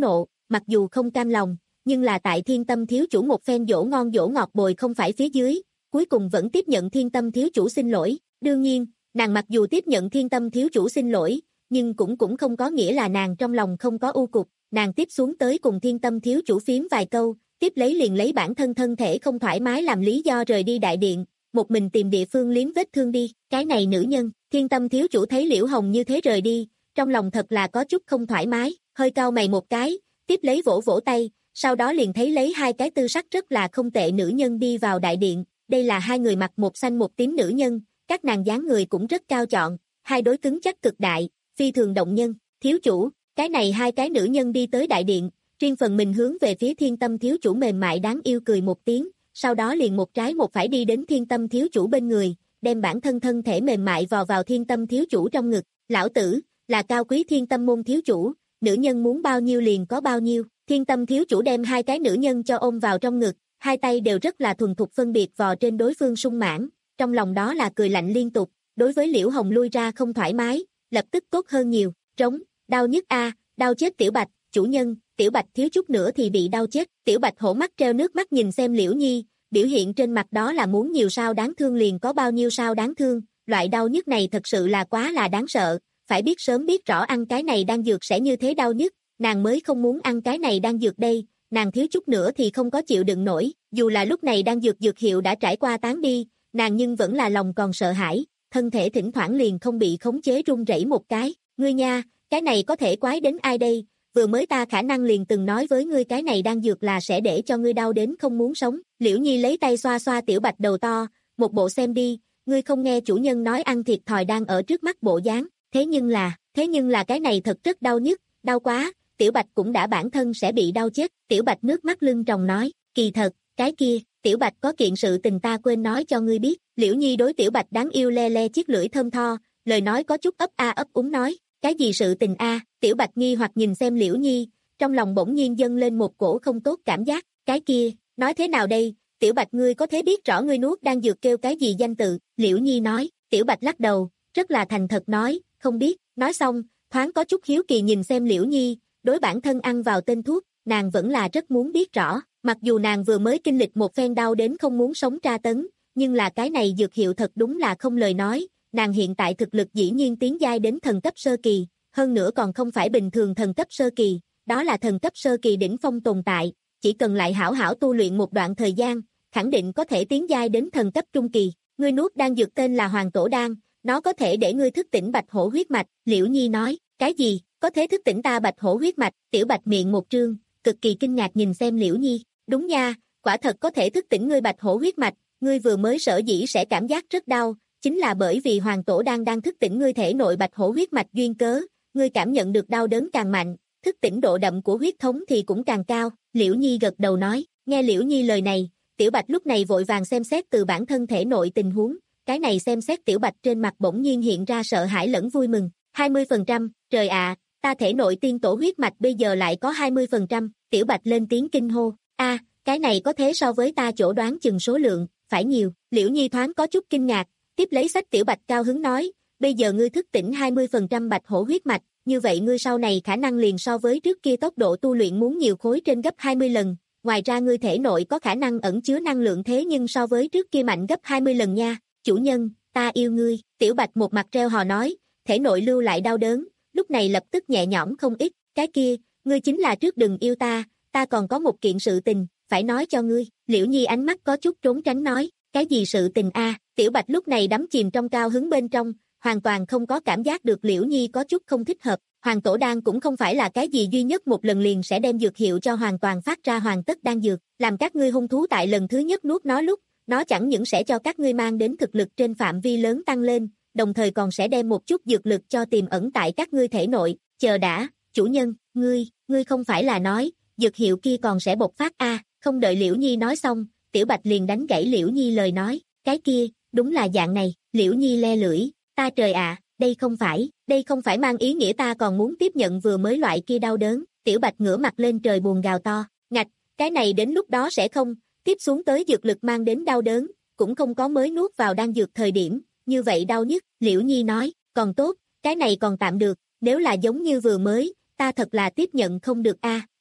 [SPEAKER 2] mặc dù không cam lòng, nhưng là tại Thiên Tâm thiếu chủ một phen dỗ ngon dỗ ngọt bồi không phải phía dưới, cuối cùng vẫn tiếp nhận Thiên Tâm thiếu chủ xin lỗi. Đương nhiên, nàng mặc dù tiếp nhận Thiên Tâm thiếu chủ xin lỗi, nhưng cũng cũng không có nghĩa là nàng trong lòng không có u cục, nàng tiếp xuống tới cùng Thiên Tâm thiếu chủ phím vài câu, tiếp lấy liền lấy bản thân thân thể không thoải mái làm lý do rời đi đại điện, một mình tìm địa phương liếm vết thương đi. Cái này nữ nhân, Thiên Tâm thiếu chủ thấy Liễu Hồng như thế rời đi, trong lòng thật là có chút không thoải mái, hơi cau mày một cái, tiếp lấy vỗ vỗ tay, sau đó liền thấy lấy hai cái tư sắc rất là không tệ nữ nhân đi vào đại điện. Đây là hai người mặc một xanh một tím nữ nhân, các nàng dáng người cũng rất cao chọn, hai đối cứng chắc cực đại, phi thường động nhân. Thiếu chủ, cái này hai cái nữ nhân đi tới đại điện, riêng phần mình hướng về phía Thiên Tâm thiếu chủ mềm mại đáng yêu cười một tiếng, sau đó liền một trái một phải đi đến Thiên Tâm thiếu chủ bên người, đem bản thân thân thể mềm mại vò vào Thiên Tâm thiếu chủ trong ngực. Lão tử, là cao quý Thiên Tâm môn thiếu chủ, nữ nhân muốn bao nhiêu liền có bao nhiêu. Thiên Tâm thiếu chủ đem hai cái nữ nhân cho ôm vào trong ngực, hai tay đều rất là thuần thục phân biệt vò trên đối phương sung mãn, trong lòng đó là cười lạnh liên tục. Đối với Liễu Hồng lui ra không thoải mái, lập tức tốt hơn nhiều. Trống, đau nhức a, đau chết Tiểu Bạch, chủ nhân, Tiểu Bạch thiếu chút nữa thì bị đau chết. Tiểu Bạch hổ mắt treo nước mắt nhìn xem Liễu Nhi, biểu hiện trên mặt đó là muốn nhiều sao đáng thương liền có bao nhiêu sao đáng thương, loại đau nhức này thật sự là quá là đáng sợ, phải biết sớm biết rõ ăn cái này đan dược sẽ như thế đau nhức, nàng mới không muốn ăn cái này đan dược đây, nàng thiếu chút nữa thì không có chịu đựng nổi, dù là lúc này đan dược dược hiệu đã trải qua tán đi, nàng nhưng vẫn là lòng còn sợ hãi, thân thể thỉnh thoảng liền không bị khống chế run rẩy một cái. Ngươi nha, cái này có thể quái đến ai đây, vừa mới ta khả năng liền từng nói với ngươi cái này đan dược là sẽ để cho ngươi đau đến không muốn sống. Liễu Nhi lấy tay xoa xoa Tiểu Bạch đầu to, một bộ xem đi, ngươi không nghe chủ nhân nói ăn thiệt thòi đang ở trước mắt bộ dáng, thế nhưng là, thế nhưng là cái này thật rất đau nhức, đau quá. Tiểu Bạch cũng đã bản thân sẽ bị đau chết. Tiểu Bạch nước mắt lưng tròng nói, kỳ thật, cái kia, Tiểu Bạch có kiện sự tình ta quên nói cho ngươi biết. Liễu Nhi đối Tiểu Bạch đáng yêu le le chiếc lưỡi thơm tho, lời nói có chút ấp a ấp úng nói, cái gì sự tình a? Tiểu Bạch nghi hoặc nhìn xem Liễu Nhi, trong lòng bỗng nhiên dâng lên một cổ không tốt cảm giác, cái kia, nói thế nào đây? Tiểu Bạch ngươi có thể biết rõ ngươi nuốt đang dược kêu cái gì danh tự? Liễu Nhi nói. Tiểu Bạch lắc đầu, rất là thành thật nói, không biết. Nói xong, thoáng có chút hiếu kỳ nhìn xem Liễu Nhi, đối bản thân ăn vào tên thuốc, nàng vẫn là rất muốn biết rõ, mặc dù nàng vừa mới kinh lịch một phen đau đến không muốn sống tra tấn, nhưng là cái này dược hiệu thật đúng là không lời nói, nàng hiện tại thực lực dĩ nhiên tiến giai đến thần cấp sơ kỳ, hơn nữa còn không phải bình thường thần cấp sơ kỳ, đó là thần cấp sơ kỳ đỉnh phong tồn tại, chỉ cần lại hảo hảo tu luyện một đoạn thời gian, khẳng định có thể tiến giai đến thần cấp trung kỳ. Ngươi nuốt đan dược tên là Hoàng Tổ đan, nó có thể để ngươi thức tỉnh bạch hổ huyết mạch. Liễu Nhi nói, cái gì, có thể thức tỉnh ta bạch hổ huyết mạch? Tiểu Bạch miệng một trương, cực kỳ kinh ngạc nhìn xem Liễu Nhi, đúng nha, quả thật có thể thức tỉnh ngươi bạch hổ huyết mạch, ngươi vừa mới sở dĩ sẽ cảm giác rất đau, chính là bởi vì Hoàng Tổ đan đang thức tỉnh ngươi thể nội bạch hổ huyết mạch duyên cớ, ngươi cảm nhận được đau đớn càng mạnh, thức tỉnh độ đậm của huyết thống thì cũng càng cao. Liễu Nhi gật đầu nói, nghe Liễu Nhi lời này, Tiểu Bạch lúc này vội vàng xem xét từ bản thân thể nội tình huống, cái này xem xét Tiểu Bạch trên mặt bỗng nhiên hiện ra sợ hãi lẫn vui mừng, hai mươi phần trăm, trời ạ, ta thể nội tiên tổ huyết mạch bây giờ lại có hai mươi phần trăm, Tiểu Bạch lên tiếng kinh hô, a, cái này có thế so với ta chỗ đoán chừng số lượng, phải nhiều. Liễu Nhi thoáng có chút kinh ngạc, tiếp lấy sách Tiểu Bạch cao hứng nói, bây giờ ngươi thức tỉnh hai mươi phần trăm bạch hổ huyết mạch, như vậy ngươi sau này khả năng liền so với trước kia tốc độ tu luyện muốn nhiều khối trên gấp hai mươi lần, ngoài ra ngươi thể nội có khả năng ẩn chứa năng lượng thế nhưng so với trước kia mạnh gấp hai mươi lần nha. Chủ nhân, ta yêu ngươi. Tiểu Bạch một mặt reo hò nói, thể nội lưu lại đau đớn, lúc này lập tức nhẹ nhõm không ít, cái kia, ngươi chính là trước đừng yêu ta, ta còn có một kiện sự tình, phải nói cho ngươi. Liễu Nhi ánh mắt có chút trốn tránh nói, cái gì sự tình a? Tiểu Bạch lúc này đắm chìm trong cao hứng bên trong, hoàn toàn không có cảm giác được Liễu Nhi có chút không thích hợp. Hoàng Tổ đan cũng không phải là cái gì duy nhất một lần liền sẽ đem dược hiệu cho hoàn toàn phát ra hoàn tất đan dược, làm các ngươi hung thú tại lần thứ nhất nuốt nó lúc, nó chẳng những sẽ cho các ngươi mang đến thực lực trên phạm vi lớn tăng lên, đồng thời còn sẽ đem một chút dược lực cho tiềm ẩn tại các ngươi thể nội. Chờ đã, chủ nhân, ngươi, ngươi không phải là nói, dược hiệu kia còn sẽ bộc phát a? Không đợi Liễu Nhi nói xong, Tiểu Bạch liền đánh gãy Liễu Nhi lời nói, cái kia, đúng là dạng này. Liễu Nhi le lưỡi, ta trời ạ, à, đây không phải, đây không phải mang ý nghĩa ta còn muốn tiếp nhận vừa mới loại kia đau đớn. Tiểu Bạch ngửa mặt lên trời buồn gào to, ngạch, cái này đến lúc đó sẽ không, tiếp xuống tới dược lực mang đến đau đớn, cũng không có mới nuốt vào đan dược thời điểm, như vậy đau nhất. Liễu Nhi nói, còn tốt, cái này còn tạm được, nếu là giống như vừa mới, ta thật là tiếp nhận không được a.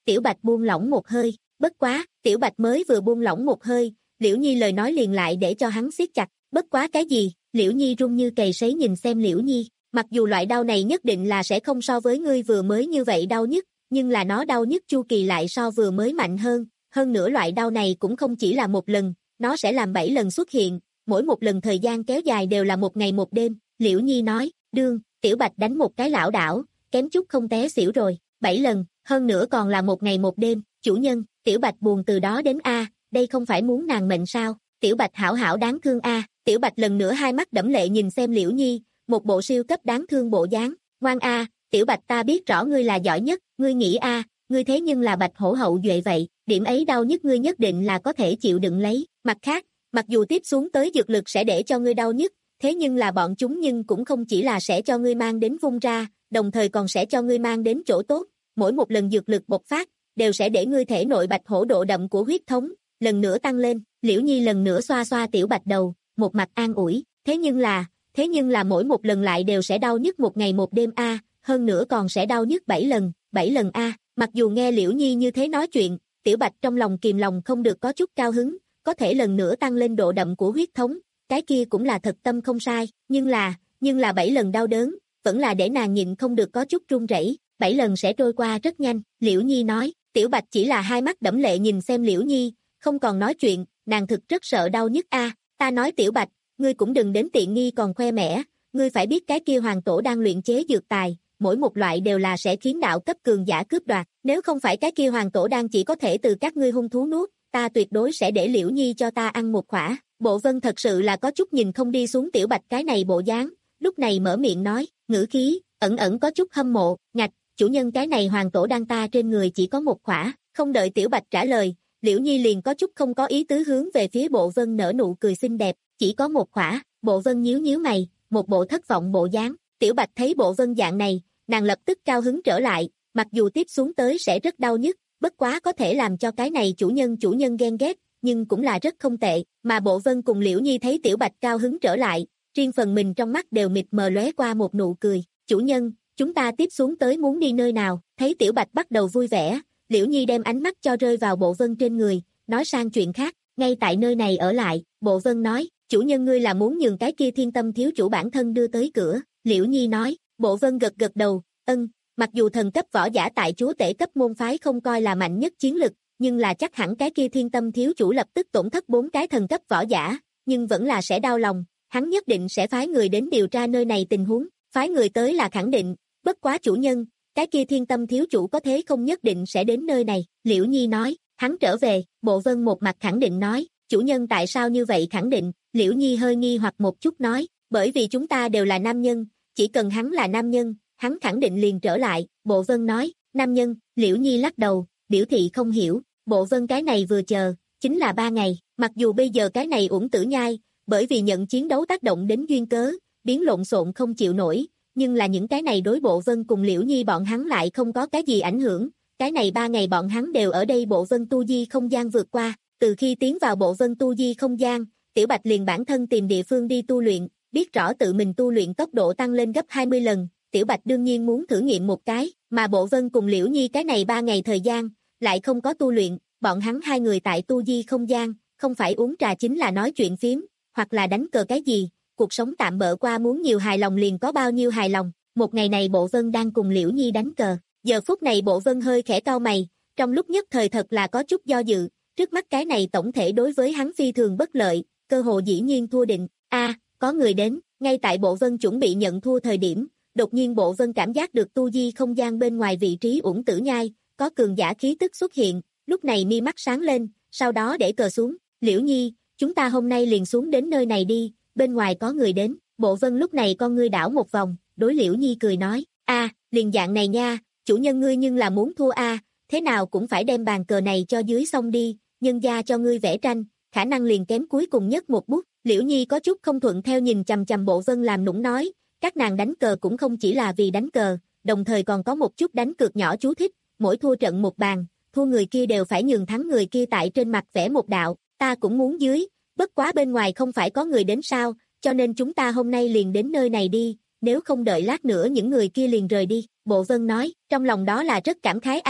[SPEAKER 2] Tiểu Bạch buông lỏng một hơi, bất quá, Tiểu Bạch mới vừa buông lỏng một hơi, Liễu Nhi lời nói liền lại để cho hắn siết chặt, bất quá cái gì, Liễu Nhi run như cầy sấy nhìn xem Liễu Nhi, mặc dù loại đau này nhất định là sẽ không so với ngươi vừa mới như vậy đau nhất, nhưng là nó đau nhất chu kỳ lại so vừa mới mạnh hơn, hơn nữa loại đau này cũng không chỉ là một lần, nó sẽ làm bảy lần xuất hiện, mỗi một lần thời gian kéo dài đều là một ngày một đêm, Liễu Nhi nói, đương, Tiểu Bạch đánh một cái lảo đảo, kém chút không té xỉu rồi, bảy lần, hơn nữa còn là một ngày một đêm, chủ nhân, Tiểu Bạch buồn từ đó đến a, đây không phải muốn nàng mệnh sao, Tiểu Bạch hảo hảo đáng thương a, Tiểu Bạch lần nữa hai mắt đẫm lệ nhìn xem Liễu Nhi, một bộ siêu cấp đáng thương bộ dáng, ngoan a, Tiểu Bạch ta biết rõ ngươi là giỏi nhất, ngươi nghĩ a, ngươi thế nhưng là Bạch hổ hậu duệ vậy, điểm ấy đau nhất ngươi nhất định là có thể chịu đựng lấy, mặt khác, mặc dù tiếp xuống tới dược lực sẽ để cho ngươi đau nhất, thế nhưng là bọn chúng nhưng cũng không chỉ là sẽ cho ngươi mang đến vung ra, đồng thời còn sẽ cho ngươi mang đến chỗ tốt, mỗi một lần dược lực bộc phát, đều sẽ để ngươi thể nội Bạch hổ độ đậm của huyết thống, lần nữa tăng lên, Liễu Nhi lần nữa xoa xoa Tiểu Bạch đầu, một mặt an ủi, thế nhưng là, thế nhưng là mỗi một lần lại đều sẽ đau nhất một ngày một đêm a, hơn nữa còn sẽ đau nhất bảy lần, bảy lần a, mặc dù nghe Liễu Nhi như thế nói chuyện, Tiểu Bạch trong lòng kìm lòng không được có chút cao hứng, có thể lần nữa tăng lên độ đậm của huyết thống, cái kia cũng là thật tâm không sai, nhưng là, nhưng là bảy lần đau đớn, vẫn là để nàng nhịn không được có chút run rẩy, bảy lần sẽ trôi qua rất nhanh, Liễu Nhi nói, Tiểu Bạch chỉ là hai mắt đẫm lệ nhìn xem Liễu Nhi, không còn nói chuyện, nàng thực rất sợ đau nhất a, ta nói Tiểu Bạch, ngươi cũng đừng đến tiện nghi còn khoe mẽ, ngươi phải biết cái kia hoàng tổ đang luyện chế dược tài, mỗi một loại đều là sẽ khiến đạo cấp cường giả cướp đoạt, nếu không phải cái kia hoàng tổ đang chỉ có thể từ các ngươi hung thú nuốt, ta tuyệt đối sẽ để Liễu Nhi cho ta ăn một khỏa. Bộ Vân thật sự là có chút nhìn không đi xuống Tiểu Bạch cái này bộ dáng, lúc này mở miệng nói, ngữ khí, ẩn ẩn có chút hâm mộ, ngạch, chủ nhân cái này hoàng tổ đang ta trên người chỉ có một khỏa, không đợi Tiểu Bạch trả lời, Liễu Nhi liền có chút không có ý tứ hướng về phía Bộ Vân nở nụ cười xinh đẹp, chỉ có một khỏa, Bộ Vân nhíu nhíu mày, một bộ thất vọng bộ dáng, Tiểu Bạch thấy Bộ Vân dạng này, nàng lập tức cao hứng trở lại, mặc dù tiếp xuống tới sẽ rất đau nhức, bất quá có thể làm cho cái này chủ nhân chủ nhân ghen ghét, nhưng cũng là rất không tệ, mà Bộ Vân cùng Liễu Nhi thấy Tiểu Bạch cao hứng trở lại, riêng phần mình trong mắt đều mịt mờ lóe qua một nụ cười, chủ nhân, chúng ta tiếp xuống tới muốn đi nơi nào, thấy Tiểu Bạch bắt đầu vui vẻ, Liễu Nhi đem ánh mắt cho rơi vào Bộ Vân trên người, nói sang chuyện khác, ngay tại nơi này ở lại, Bộ Vân nói, chủ nhân ngươi là muốn nhường cái kia Thiên Tâm thiếu chủ bản thân đưa tới cửa, Liễu Nhi nói, Bộ Vân gật gật đầu, ân, mặc dù thần cấp võ giả tại chúa tể cấp môn phái không coi là mạnh nhất chiến lực, nhưng là chắc hẳn cái kia Thiên Tâm thiếu chủ lập tức tổn thất bốn cái thần cấp võ giả, nhưng vẫn là sẽ đau lòng, hắn nhất định sẽ phái người đến điều tra nơi này tình huống, phái người tới là khẳng định, bất quá chủ nhân, cái kia Thiên Tâm thiếu chủ có thế không nhất định sẽ đến nơi này, Liễu Nhi nói, hắn trở về, Bộ Vân một mặt khẳng định nói, chủ nhân tại sao như vậy khẳng định, Liễu Nhi hơi nghi hoặc một chút nói, bởi vì chúng ta đều là nam nhân, chỉ cần hắn là nam nhân, hắn khẳng định liền trở lại, Bộ Vân nói, nam nhân, Liễu Nhi lắc đầu, biểu thị không hiểu, Bộ Vân cái này vừa chờ, chính là ba ngày, mặc dù bây giờ cái này Uổng Tử Nhai, bởi vì nhận chiến đấu tác động đến duyên cớ, biến lộn xộn không chịu nổi, nhưng là những cái này đối Bộ Vân cùng Liễu Nhi bọn hắn lại không có cái gì ảnh hưởng, cái này ba ngày bọn hắn đều ở đây Bộ Vân tu di không gian vượt qua, từ khi tiến vào Bộ Vân tu di không gian, Tiểu Bạch liền bản thân tìm địa phương đi tu luyện, biết rõ tự mình tu luyện tốc độ tăng lên gấp hai mươi lần, Tiểu Bạch đương nhiên muốn thử nghiệm một cái, mà Bộ Vân cùng Liễu Nhi cái này ba ngày thời gian, lại không có tu luyện, bọn hắn hai người tại tu di không gian, không phải uống trà chính là nói chuyện phím, hoặc là đánh cờ cái gì, cuộc sống tạm bợ qua muốn nhiều hài lòng liền có bao nhiêu hài lòng, một ngày này Bộ Vân đang cùng Liễu Nhi đánh cờ, giờ phút này Bộ Vân hơi khẽ cau mày, trong lúc nhất thời thật là có chút do dự, trước mắt cái này tổng thể đối với hắn phi thường bất lợi, cơ hồ dĩ nhiên thua định, a có người đến, ngay tại Bộ Vân chuẩn bị nhận thua thời điểm, đột nhiên Bộ Vân cảm giác được tu di không gian bên ngoài vị trí Uổng Tử Nhai, có cường giả khí tức xuất hiện, lúc này mi mắt sáng lên, sau đó để cờ xuống, Liễu Nhi, chúng ta hôm nay liền xuống đến nơi này đi, bên ngoài có người đến, Bộ Vân lúc này con ngươi đảo một vòng, đối Liễu Nhi cười nói, a liền dạng này nha, chủ nhân ngươi nhưng là muốn thua a thế nào cũng phải đem bàn cờ này cho dưới xong đi, nhân gia cho ngươi vẽ tranh, khả năng liền kém cuối cùng nhất một bút, Liễu Nhi có chút không thuận theo nhìn chằm chằm Bộ Vân làm nũng nói, các nàng đánh cờ cũng không chỉ là vì đánh cờ, đồng thời còn có một chút đánh cược nhỏ chú thích, mỗi thua trận một bàn, thua người kia đều phải nhường thắng người kia tại trên mặt vẽ một đạo, ta cũng muốn dưới, bất quá bên ngoài không phải có người đến sao, cho nên chúng ta hôm nay liền đến nơi này đi, nếu không đợi lát nữa những người kia liền rời đi, Bộ Vân nói, trong lòng đó là rất cảm khái a,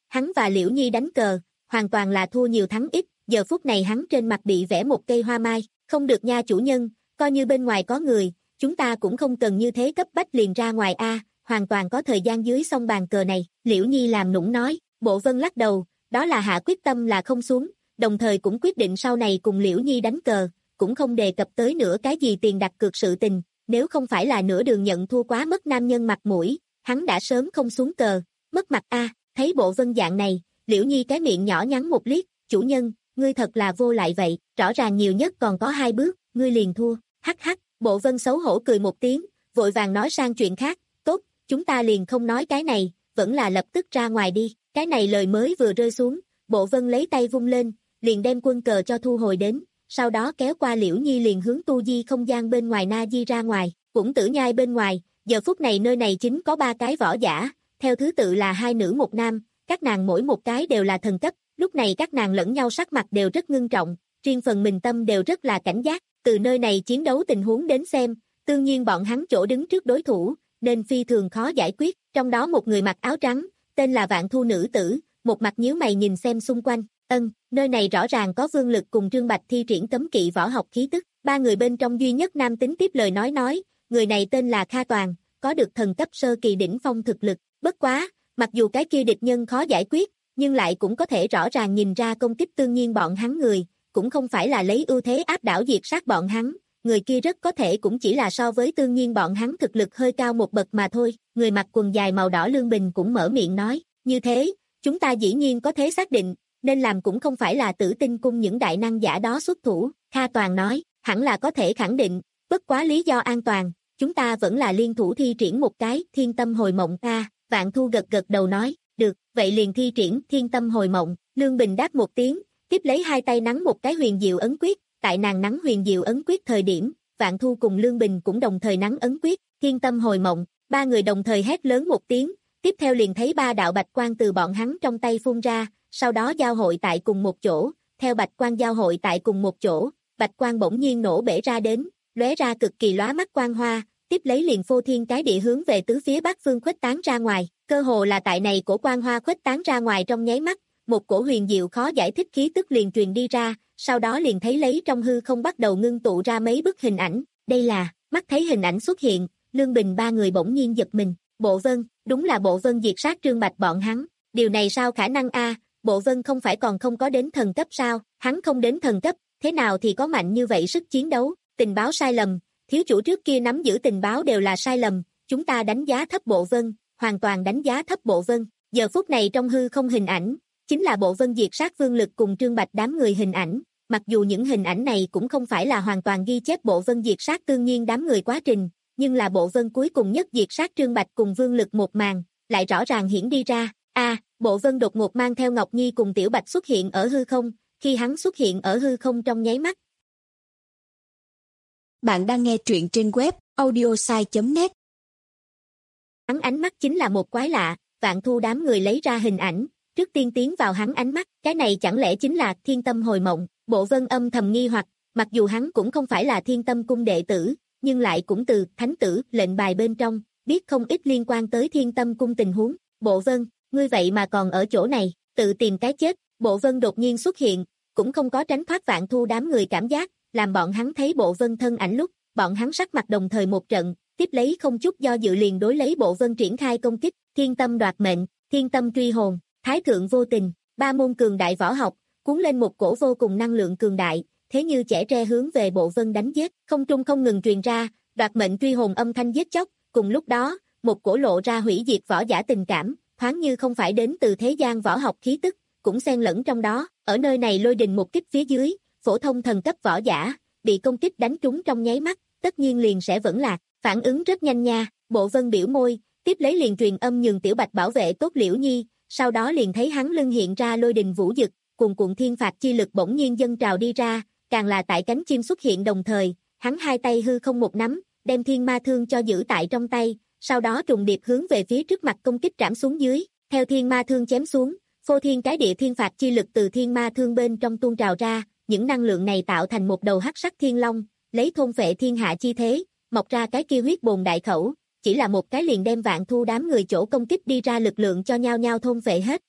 [SPEAKER 2] hắn và Liễu Nhi đánh cờ, hoàn toàn là thua nhiều thắng ít, giờ phút này hắn trên mặt bị vẽ một cây hoa mai, không được nha chủ nhân, coi như bên ngoài có người, chúng ta cũng không cần như thế cấp bách liền ra ngoài a, hoàn toàn có thời gian dưới song bàn cờ này, Liễu Nhi làm nũng nói, Bộ Vân lắc đầu, đó là hạ quyết tâm là không xuống, đồng thời cũng quyết định sau này cùng Liễu Nhi đánh cờ, cũng không đề cập tới nữa cái gì tiền đặt cược sự tình, nếu không phải là nửa đường nhận thua quá mất nam nhân mặt mũi, hắn đã sớm không xuống cờ, mất mặt a, thấy Bộ Vân dạng này, Liễu Nhi cái miệng nhỏ nhắn một liếc, chủ nhân, ngươi thật là vô lại vậy, rõ ràng nhiều nhất còn có hai bước, ngươi liền thua, hắc hắc, Bộ Vân xấu hổ cười một tiếng, vội vàng nói sang chuyện khác, tốt, chúng ta liền không nói cái này, vẫn là lập tức ra ngoài đi, cái này lời mới vừa rơi xuống, Bộ Vân lấy tay vung lên, liền đem quân cờ cho thu hồi đến, sau đó kéo qua Liễu Nhi liền hướng tu di không gian bên ngoài na di ra ngoài, cũng tử nhai bên ngoài, giờ phút này nơi này chính có ba cái võ giả, theo thứ tự là hai nữ một nam, các nàng mỗi một cái đều là thần cấp, lúc này các nàng lẫn nhau sắc mặt đều rất ngưng trọng, riêng phần mình tâm đều rất là cảnh giác, từ nơi này chiến đấu tình huống đến xem, tương nhiên bọn hắn chỗ đứng trước đối thủ, nên phi thường khó giải quyết, trong đó một người mặc áo trắng, tên là Vạn Thu nữ tử, một mặt nhíu mày nhìn xem xung quanh, ân, nơi này rõ ràng có Vương Lực cùng Trương Bạch thi triển cấm kỵ võ học khí tức, ba người bên trong duy nhất nam tính tiếp lời nói nói, người này tên là Kha Toàn, có được thần cấp sơ kỳ đỉnh phong thực lực, bất quá, mặc dù cái kia địch nhân khó giải quyết, nhưng lại cũng có thể rõ ràng nhìn ra công kích tương nhiên bọn hắn người, cũng không phải là lấy ưu thế áp đảo diệt sát bọn hắn, người kia rất có thể cũng chỉ là so với tương nhiên bọn hắn thực lực hơi cao một bậc mà thôi, người mặc quần dài màu đỏ Lương Bình cũng mở miệng nói, như thế, chúng ta dĩ nhiên có thể xác định, nên làm cũng không phải là Tử Tinh cung những đại năng giả đó xuất thủ, Kha Toàn nói, hẳn là có thể khẳng định, bất quá lý do an toàn, chúng ta vẫn là liên thủ thi triển một cái thiên tâm hồi mộng ta, Vạn Thu gật gật đầu nói, được, vậy liền thi triển thiên tâm hồi mộng, Lương Bình đáp một tiếng, tiếp lấy hai tay nắn một cái huyền diệu ấn quyết, tại nàng nắn huyền diệu ấn quyết thời điểm, Vạn Thu cùng Lương Bình cũng đồng thời nắn ấn quyết, thiên tâm hồi mộng, ba người đồng thời hét lớn một tiếng, tiếp theo liền thấy ba đạo bạch quang từ bọn hắn trong tay phun ra, sau đó giao hội tại cùng một chỗ, theo bạch quang giao hội tại cùng một chỗ, bạch quang bỗng nhiên nổ bể ra đến, lóe ra cực kỳ lóa mắt quang hoa, tiếp lấy liền phô thiên cái địa hướng về tứ phía bắc phương khuếch tán ra ngoài, cơ hồ là tại này cổ quang hoa khuếch tán ra ngoài trong nháy mắt, một cổ huyền diệu khó giải thích khí tức liền truyền đi ra, sau đó liền thấy lấy trong hư không bắt đầu ngưng tụ ra mấy bức hình ảnh, đây là, mắt thấy hình ảnh xuất hiện, Lương Bình ba người bỗng nhiên giật mình, Bộ Vân, đúng là Bộ Vân diệt sát Trương Bạch bọn hắn, điều này sao khả năng a? Bộ Vân không phải còn không có đến thần cấp sao, hắn không đến thần cấp, thế nào thì có mạnh như vậy sức chiến đấu, tình báo sai lầm, thiếu chủ trước kia nắm giữ tình báo đều là sai lầm, chúng ta đánh giá thấp Bộ Vân, hoàn toàn đánh giá thấp Bộ Vân, giờ phút này trong hư không hình ảnh, chính là Bộ Vân diệt sát Vương Lực cùng Trương Bạch đám người hình ảnh, mặc dù những hình ảnh này cũng không phải là hoàn toàn ghi chép Bộ Vân diệt sát tương nhiên đám người quá trình, nhưng là Bộ Vân cuối cùng nhất diệt sát Trương Bạch cùng Vương Lực một màn, lại rõ ràng hiển đi ra, a à, Bộ Vân đột ngột mang theo Ngọc Nhi cùng Tiểu Bạch xuất hiện ở hư không, khi hắn xuất hiện ở hư không trong nháy mắt.
[SPEAKER 3] Bạn đang nghe truyện trên web audiosai chấm net.
[SPEAKER 2] Hắn ánh mắt chính là một quái lạ, Vạn Thu đám người lấy ra hình ảnh, trước tiên tiến vào hắn ánh mắt, cái này chẳng lẽ chính là thiên tâm hồi mộng, Bộ Vân âm thầm nghi hoặc, mặc dù hắn cũng không phải là thiên tâm cung đệ tử, nhưng lại cũng từ thánh tử lệnh bài bên trong, biết không ít liên quan tới thiên tâm cung tình huống, Bộ Vân, ngươi vậy mà còn ở chỗ này, tự tìm cái chết, Bộ Vân đột nhiên xuất hiện, cũng không có tránh thoát Vạn Thu đám người cảm giác, làm bọn hắn thấy Bộ Vân thân ảnh lúc, bọn hắn sắc mặt đồng thời một trận, tiếp lấy không chút do dự liền đối lấy Bộ Vân triển khai công kích, thiên tâm đoạt mệnh, thiên tâm truy hồn, thái thượng vô tình, ba môn cường đại võ học, cuốn lên một cổ vô cùng năng lượng cường đại, thế như chẻ tre hướng về Bộ Vân đánh giết, không trung không ngừng truyền ra, đoạt mệnh truy hồn âm thanh giết chóc, cùng lúc đó, một cổ lộ ra hủy diệt võ giả tình cảm, thoáng như không phải đến từ thế gian võ học khí tức, cũng xen lẫn trong đó, ở nơi này lôi đình một kích phía dưới, phổ thông thần cấp võ giả, bị công kích đánh trúng trong nháy mắt, tất nhiên liền sẽ vẫn lạc, phản ứng rất nhanh nha, Bộ Vân biểu môi, tiếp lấy liền truyền âm nhường Tiểu Bạch bảo vệ tốt Liễu Nhi, sau đó liền thấy hắn lưng hiện ra lôi đình vũ dực, cuồn cuộn thiên phạt chi lực bỗng nhiên dâng trào đi ra, càng là tại cánh chim xuất hiện đồng thời, hắn hai tay hư không một nắm, đem thiên ma thương cho giữ tại trong tay, sau đó trùng điệp hướng về phía trước mặt công kích trảm xuống dưới, theo thiên ma thương chém xuống, phô thiên cái địa thiên phạt chi lực từ thiên ma thương bên trong tuôn trào ra, những năng lượng này tạo thành một đầu hắc sắc thiên long, lấy thôn phệ thiên hạ chi thế, mọc ra cái kia huyết bồn đại khẩu, chỉ là một cái liền đem Vạn Thu đám người chỗ công kích đi ra lực lượng cho nhau nhau thôn phệ hết,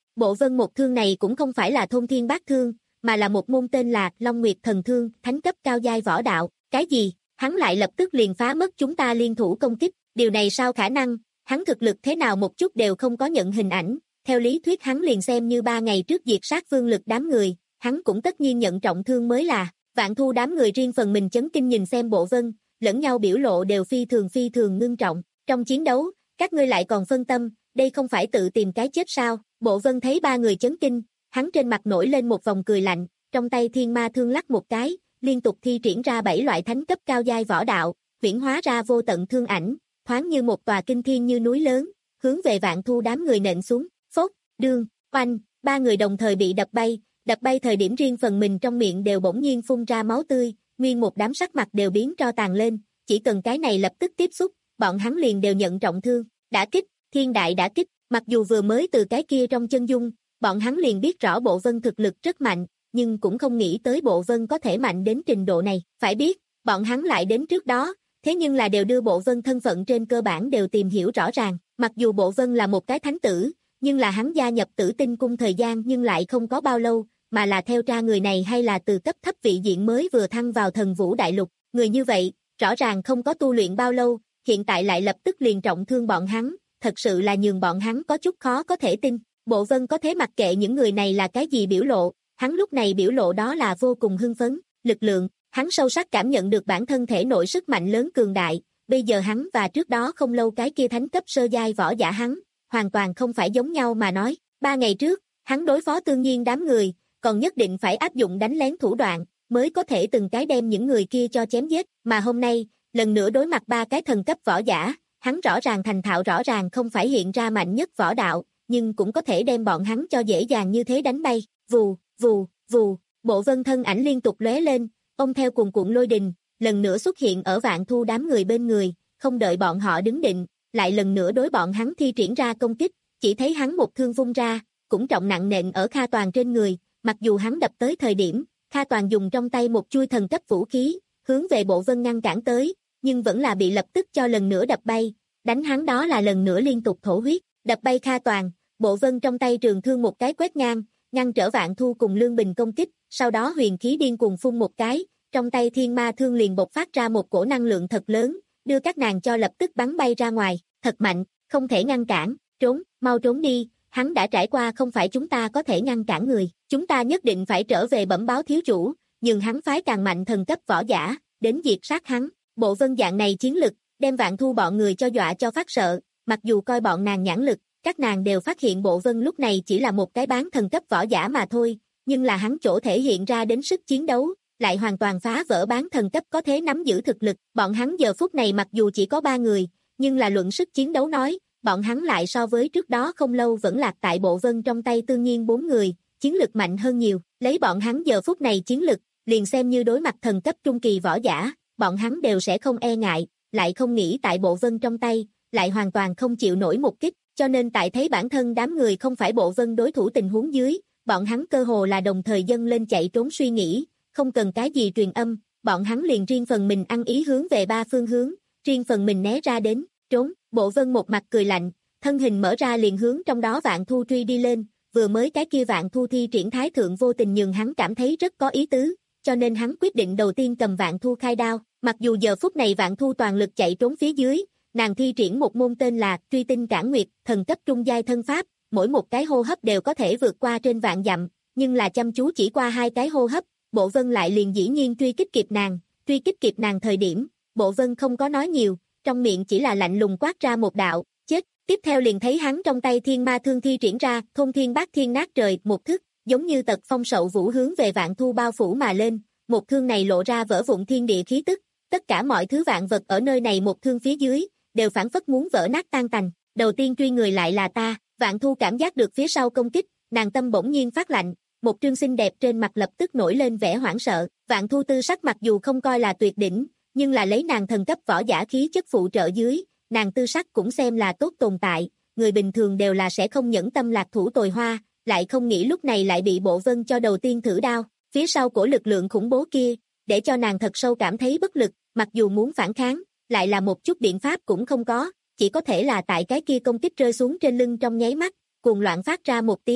[SPEAKER 2] Bộ vân một thương này cũng không phải là thôn thiên bát thương, mà là một môn tên là Long Nguyệt Thần Thương, thánh cấp cao giai võ đạo. Cái gì? Hắn lại lập tức liền phá mất chúng ta liên thủ công kích, điều này sao khả năng? Hắn thực lực thế nào một chút đều không có nhận hình ảnh, theo lý thuyết hắn liền xem như ba ngày trước diệt sát Vương Lực đám người, hắn cũng tất nhiên nhận trọng thương mới là. Vạn Thu đám người riêng phần mình chấn kinh nhìn xem Bộ Vân, lẫn nhau biểu lộ đều phi thường phi thường ngưng trọng. Trong chiến đấu, các ngươi lại còn phân tâm, đây không phải tự tìm cái chết sao? Bộ Vân thấy ba người chấn kinh, hắn trên mặt nổi lên một vòng cười lạnh, trong tay thiên ma thương lắc một cái, liên tục thi triển ra bảy loại thánh cấp cao giai võ đạo, huyễn hóa ra vô tận thương ảnh, thoáng như một tòa kinh thiên như núi lớn, hướng về Vạn Thu đám người nện xuống. Phốc, đương, oanh, ba người đồng thời bị đập bay, đập bay thời điểm riêng phần mình trong miệng đều bỗng nhiên phun ra máu tươi, nguyên một đám sắc mặt đều biến tro tàn lên, chỉ cần cái này lập tức tiếp xúc, bọn hắn liền đều nhận trọng thương. Đả kích, thiên đại đả kích, mặc dù vừa mới từ cái kia trong chân dung, bọn hắn liền biết rõ Bộ Vân thực lực rất mạnh, nhưng cũng không nghĩ tới Bộ Vân có thể mạnh đến trình độ này. Phải biết, bọn hắn lại đến trước đó, thế nhưng là đều đưa Bộ Vân thân phận trên cơ bản đều tìm hiểu rõ ràng. Mặc dù Bộ Vân là một cái thánh tử, nhưng là hắn gia nhập Tử Tinh Cung thời gian nhưng lại không có bao lâu, mà là theo tra người này hay là từ cấp thấp vị diện mới vừa thăng vào Thần Vũ Đại Lục. Người như vậy, rõ ràng không có tu luyện bao lâu, hiện tại lại lập tức liền trọng thương bọn hắn, thật sự là nhường bọn hắn có chút khó có thể tin. Bộ Vân có thế mặc kệ những người này là cái gì biểu lộ, hắn lúc này biểu lộ đó là vô cùng hưng phấn, lực lượng, hắn sâu sắc cảm nhận được bản thân thể nội sức mạnh lớn cường đại, bây giờ hắn và trước đó không lâu cái kia thánh cấp sơ giai võ giả hắn, hoàn toàn không phải giống nhau mà nói. Ba ngày trước, hắn đối phó Tương Nhiên đám người, còn nhất định phải áp dụng đánh lén thủ đoạn, mới có thể từng cái đem những người kia cho chém giết, mà hôm nay, lần nữa đối mặt ba cái thần cấp võ giả, hắn rõ ràng thành thạo rõ ràng không phải hiện ra mạnh nhất võ đạo, nhưng cũng có thể đem bọn hắn cho dễ dàng như thế đánh bay. Vù, vù, vù, Bộ Vân thân ảnh liên tục lóe lên, ông theo cuồn cuộn lôi đình, lần nữa xuất hiện ở Vạn Thu đám người bên người, không đợi bọn họ đứng định, lại lần nữa đối bọn hắn thi triển ra công kích, chỉ thấy hắn một thương vung ra, cũng trọng nặng nện ở Kha Toàn trên người, mặc dù hắn đập tới thời điểm, Kha Toàn dùng trong tay một chuôi thần cấp vũ khí, hướng về Bộ Vân ngăn cản tới, nhưng vẫn là bị lập tức cho lần nữa đập bay, đánh hắn đó là lần nữa liên tục thổ huyết, đập bay Kha Toàn, Bộ Vân trong tay trường thương một cái quét ngang, ngăn trở Vạn Thu cùng Lương Bình công kích, sau đó huyền khí điên cuồng phun một cái, trong tay thiên ma thương liền bộc phát ra một cổ năng lượng thật lớn, đưa các nàng cho lập tức bắn bay ra ngoài, thật mạnh, không thể ngăn cản, trốn, mau trốn đi, hắn đã trải qua không phải chúng ta có thể ngăn cản người, chúng ta nhất định phải trở về bẩm báo thiếu chủ, nhưng hắn phái càng mạnh thần cấp võ giả, đến diệt sát hắn. Bộ Vân dạng này chiến lực, đem Vạn Thu bọn người cho dọa cho phát sợ, mặc dù coi bọn nàng nhãn lực, các nàng đều phát hiện Bộ Vân lúc này chỉ là một cái bán thần cấp võ giả mà thôi, nhưng là hắn chỗ thể hiện ra đến sức chiến đấu, lại hoàn toàn phá vỡ bán thần cấp có thế nắm giữ thực lực. Bọn hắn giờ phút này mặc dù chỉ có ba người, nhưng là luận sức chiến đấu nói, bọn hắn lại so với trước đó không lâu vẫn lạc tại Bộ Vân trong tay Tương Nhiên bốn người, chiến lực mạnh hơn nhiều. Lấy bọn hắn giờ phút này chiến lực, liền xem như đối mặt thần cấp trung kỳ võ giả, bọn hắn đều sẽ không e ngại, lại không nghĩ tại Bộ Vân trong tay, lại hoàn toàn không chịu nổi một kích, cho nên tại thấy bản thân đám người không phải Bộ Vân đối thủ tình huống dưới, bọn hắn cơ hồ là đồng thời dâng lên chạy trốn suy nghĩ, không cần cái gì truyền âm, bọn hắn liền riêng phần mình ăn ý hướng về ba phương hướng, riêng phần mình né ra đến, trốn. Bộ Vân một mặt cười lạnh, thân hình mở ra liền hướng trong đó Vạn Thu truy đi lên, vừa mới cái kia Vạn Thu thi triển thái thượng vô tình nhường hắn cảm thấy rất có ý tứ, cho nên hắn quyết định đầu tiên cầm Vạn Thu khai đao, mặc dù giờ phút này Vạn Thu toàn lực chạy trốn phía dưới, nàng thi triển một môn tên là Truy Tinh Cản Nguyệt, thần cấp trung giai thân pháp, mỗi một cái hô hấp đều có thể vượt qua trên vạn dặm, nhưng là chăm chú chỉ qua hai cái hô hấp, Bộ Vân lại liền dĩ nhiên truy kích kịp nàng, truy kích kịp nàng thời điểm, Bộ Vân không có nói nhiều, trong miệng chỉ là lạnh lùng quát ra một đạo, chết, tiếp theo liền thấy hắn trong tay thiên ma thương thi triển ra, thôn thiên bát thiên nát trời, một thức, giống như tật phong sậu vũ hướng về Vạn Thu bao phủ mà lên, một thương này lộ ra vỡ vụn thiên địa khí tức, tất cả mọi thứ vạn vật ở nơi này một thương phía dưới, đều phản phất muốn vỡ nát tan tành, đầu tiên truy người lại là ta. Vạn Thu cảm giác được phía sau công kích, nàng tâm bỗng nhiên phát lạnh, một trương xinh đẹp trên mặt lập tức nổi lên vẻ hoảng sợ. Vạn Thu tư sắc mặc dù không coi là tuyệt đỉnh, nhưng là lấy nàng thần cấp võ giả khí chất phụ trợ dưới, nàng tư sắc cũng xem là tốt tồn tại, người bình thường đều là sẽ không nhẫn tâm lạc thủ tồi hoa, lại không nghĩ lúc này lại bị Bộ Vân cho đầu tiên thử đao, phía sau của lực lượng khủng bố kia, để cho nàng thật sâu cảm thấy bất lực, mặc dù muốn phản kháng, lại là một chút biện pháp cũng không có. Chỉ có thể là tại cái kia công kích rơi xuống trên lưng trong nháy mắt, cuồng loạn phát ra một tiếng,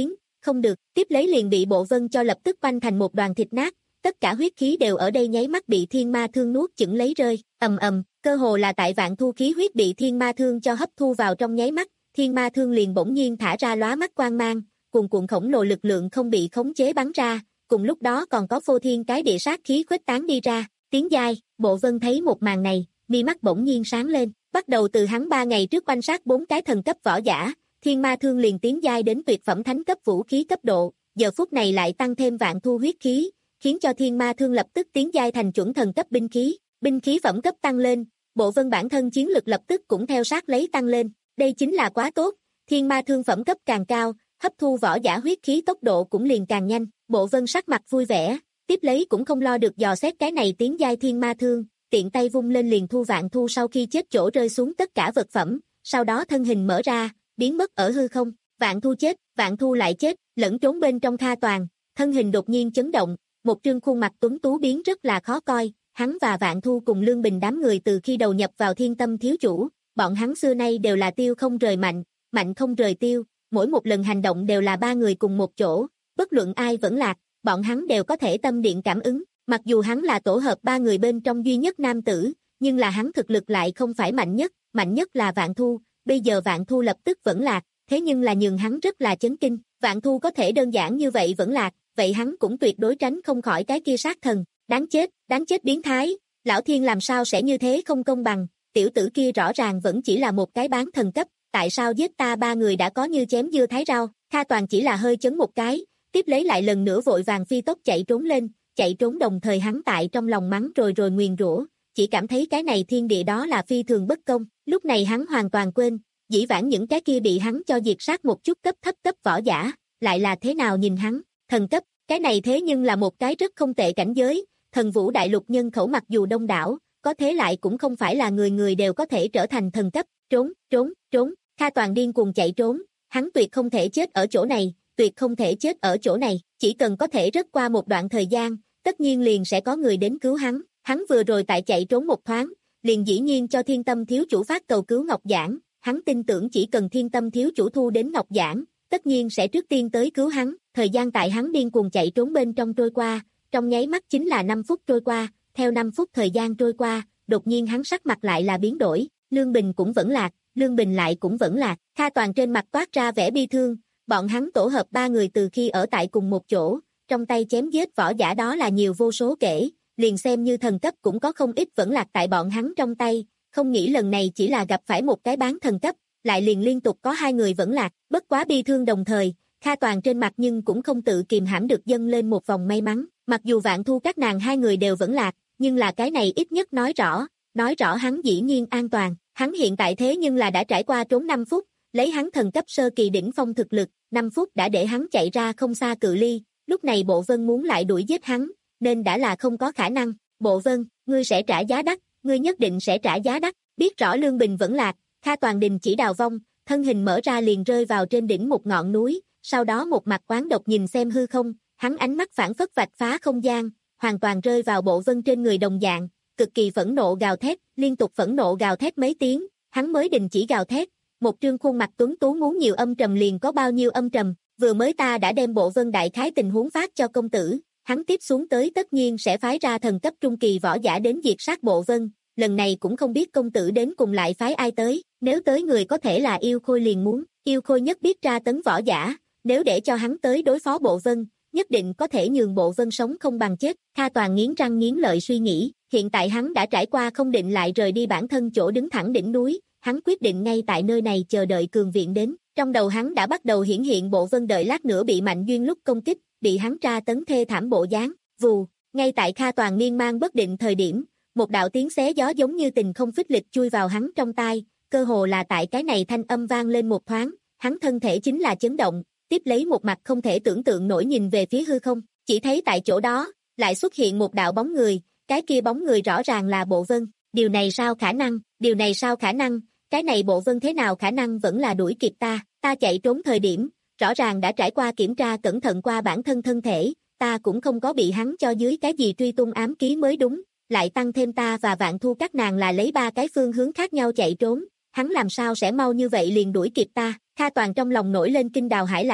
[SPEAKER 2] không được, tiếp lấy liền bị Bộ Vân cho lập tức quanh thành một đoàn thịt nát, tất cả huyết khí đều ở đây nháy mắt bị thiên ma thương nuốt chửng lấy rơi, ầm ầm, cơ hồ là tại Vạn Thu khí huyết bị thiên ma thương cho hấp thu vào trong nháy mắt, thiên ma thương liền bỗng nhiên thả ra lóa mắt quang mang, cuồn cuộn khổng lồ lực lượng không bị khống chế bắn ra, cùng lúc đó còn có phô thiên cái địa sát khí khuếch tán đi ra, tiếng giai, Bộ Vân thấy một màn này, mi mắt bỗng nhiên sáng lên, bắt đầu từ hắn ba ngày trước quan sát bốn cái thần cấp võ giả, thiên ma thương liền tiến giai đến tuyệt phẩm thánh cấp vũ khí cấp độ, giờ phút này lại tăng thêm Vạn Thu huyết khí, khiến cho thiên ma thương lập tức tiến giai thành chuẩn thần cấp binh khí, binh khí phẩm cấp tăng lên, Bộ Vân bản thân chiến lực lập tức cũng theo sát lấy tăng lên, đây chính là quá tốt, thiên ma thương phẩm cấp càng cao, hấp thu võ giả huyết khí tốc độ cũng liền càng nhanh, Bộ Vân sắc mặt vui vẻ, tiếp lấy cũng không lo được dò xét cái này tiến giai thiên ma thương, tiện tay vung lên liền thu Vạn Thu sau khi chết chỗ rơi xuống tất cả vật phẩm, sau đó thân hình mở ra, biến mất ở hư không, Vạn Thu chết, Vạn Thu lại chết, lẫn trốn bên trong Kha Toàn, thân hình đột nhiên chấn động, một trương khuôn mặt tuấn tú biến rất là khó coi, hắn và Vạn Thu cùng Lương Bình đám người từ khi đầu nhập vào Thiên Tâm thiếu chủ, bọn hắn xưa nay đều là tiêu không rời mạnh, mạnh không rời tiêu, mỗi một lần hành động đều là ba người cùng một chỗ, bất luận ai vẫn lạc, bọn hắn đều có thể tâm điện cảm ứng, mặc dù hắn là tổ hợp ba người bên trong duy nhất nam tử, nhưng là hắn thực lực lại không phải mạnh nhất, mạnh nhất là Vạn Thu, bây giờ Vạn Thu lập tức vẫn lạc, thế nhưng là nhường hắn rất là chấn kinh, Vạn Thu có thể đơn giản như vậy vẫn lạc, vậy hắn cũng tuyệt đối tránh không khỏi cái kia sát thần, đáng chết, đáng chết biến thái, lão thiên làm sao sẽ như thế không công bằng, tiểu tử kia rõ ràng vẫn chỉ là một cái bán thần cấp, tại sao giết ta ba người đã có như chém dưa thái rau, Kha Toàn chỉ là hơi chấn một cái, tiếp lấy lại lần nữa vội vàng phi tốc chạy trốn lên, chạy trốn đồng thời hắn tại trong lòng mắng rồi rồi nguyền rủa, chỉ cảm thấy cái này thiên địa đó là phi thường bất công, lúc này hắn hoàn toàn quên, dĩ vãng những cái kia bị hắn cho diệt sát một chút cấp thấp cấp võ giả, lại là thế nào nhìn hắn, thần cấp, cái này thế nhưng là một cái rất không tệ cảnh giới, thần vũ đại lục nhân khẩu mặc dù đông đảo, có thế lại cũng không phải là người người đều có thể trở thành thần cấp, trốn, trốn, trốn, Kha Toàn điên cuồng chạy trốn, hắn tuyệt không thể chết ở chỗ này, tuyệt không thể chết ở chỗ này, chỉ cần có thể rớt qua một đoạn thời gian, tất nhiên liền sẽ có người đến cứu hắn, hắn vừa rồi tại chạy trốn một thoáng, liền dĩ nhiên cho Thiên Tâm thiếu chủ phát cầu cứu Ngọc Giảng, hắn tin tưởng chỉ cần Thiên Tâm thiếu chủ thu đến Ngọc Giảng, tất nhiên sẽ trước tiên tới cứu hắn, thời gian tại hắn điên cuồng chạy trốn bên trong trôi qua, trong nháy mắt chính là năm phút trôi qua, theo năm phút thời gian trôi qua, đột nhiên hắn sắc mặt lại là biến đổi, Lương Bình cũng vẫn lạc, Lương Bình lại cũng vẫn lạc, Kha Toàn trên mặt toát ra vẻ bi thương, bọn hắn tổ hợp ba người từ khi ở tại cùng một chỗ, trong tay chém giết võ giả đó là nhiều vô số kể, liền xem như thần cấp cũng có không ít vẫn lạc tại bọn hắn trong tay, không nghĩ lần này chỉ là gặp phải một cái bán thần cấp, lại liền liên tục có hai người vẫn lạc, bất quá bi thương đồng thời, Kha Toàn trên mặt nhưng cũng không tự kìm hãm được dâng lên một vòng may mắn, mặc dù Vạn Thu các nàng hai người đều vẫn lạc, nhưng là cái này ít nhất nói rõ, nói rõ hắn dĩ nhiên an toàn, hắn hiện tại thế nhưng là đã trải qua trốn năm phút, lấy hắn thần cấp sơ kỳ đỉnh phong thực lực, năm phút đã để hắn chạy ra không xa cự ly, lúc này Bộ Vân muốn lại đuổi giết hắn, nên đã là không có khả năng, Bộ Vân, ngươi sẽ trả giá đắt, ngươi nhất định sẽ trả giá đắt, biết rõ Lương Bình vẫn lạc, Kha Toàn đình chỉ đào vong, thân hình mở ra liền rơi vào trên đỉnh một ngọn núi, sau đó một mặt quán độc nhìn xem hư không, hắn ánh mắt phản phất vạch phá không gian, hoàn toàn rơi vào Bộ Vân trên người đồng dạng, cực kỳ phẫn nộ gào thét, liên tục phẫn nộ gào thét mấy tiếng, hắn mới đình chỉ gào thét, một trương khuôn mặt tuấn tú muốn nhiều âm trầm liền có bao nhiêu âm trầm, vừa mới ta đã đem Bộ Vân đại khái tình huống phát cho công tử, hắn tiếp xuống tới tất nhiên sẽ phái ra thần cấp trung kỳ võ giả đến diệt sát Bộ Vân, lần này cũng không biết công tử đến cùng lại phái ai tới, nếu tới người có thể là Yêu Khôi liền muốn, Yêu Khôi nhất biết tra tấn võ giả, nếu để cho hắn tới đối phó Bộ Vân, nhất định có thể nhường Bộ Vân sống không bằng chết, Kha Toàn nghiến răng nghiến lợi suy nghĩ, hiện tại hắn đã trải qua không định lại rời đi bản thân chỗ đứng thẳng đỉnh núi, hắn quyết định ngay tại nơi này chờ đợi cường viện đến, trong đầu hắn đã bắt đầu hiển hiện Bộ Vân đợi lát nữa bị Mạnh Duyên lúc công kích, bị hắn tra tấn thê thảm bộ dáng, vù, ngay tại Kha Toàn miên man bất định thời điểm, một đạo tiếng xé gió giống như tình không phích lịch chui vào hắn trong tai, cơ hồ là tại cái này thanh âm vang lên một thoáng, hắn thân thể chính là chấn động, tiếp lấy một mặt không thể tưởng tượng nổi nhìn về phía hư không, chỉ thấy tại chỗ đó, lại xuất hiện một đạo bóng người, cái kia bóng người rõ ràng là Bộ Vân, điều này sao khả năng, điều này sao khả năng, cái này Bộ Vân thế nào khả năng vẫn là đuổi kịp ta, ta chạy trốn thời điểm, rõ ràng đã trải qua kiểm tra cẩn thận qua bản thân thân thể, ta cũng không có bị hắn cho dưới cái gì truy tung ám ký mới đúng, lại tăng thêm ta và Vạn Thu các nàng là lấy ba cái phương hướng khác nhau chạy trốn, hắn làm sao sẽ mau như vậy liền đuổi kịp ta, Kha Toàn trong lòng nổi lên kinh đào hải lãng,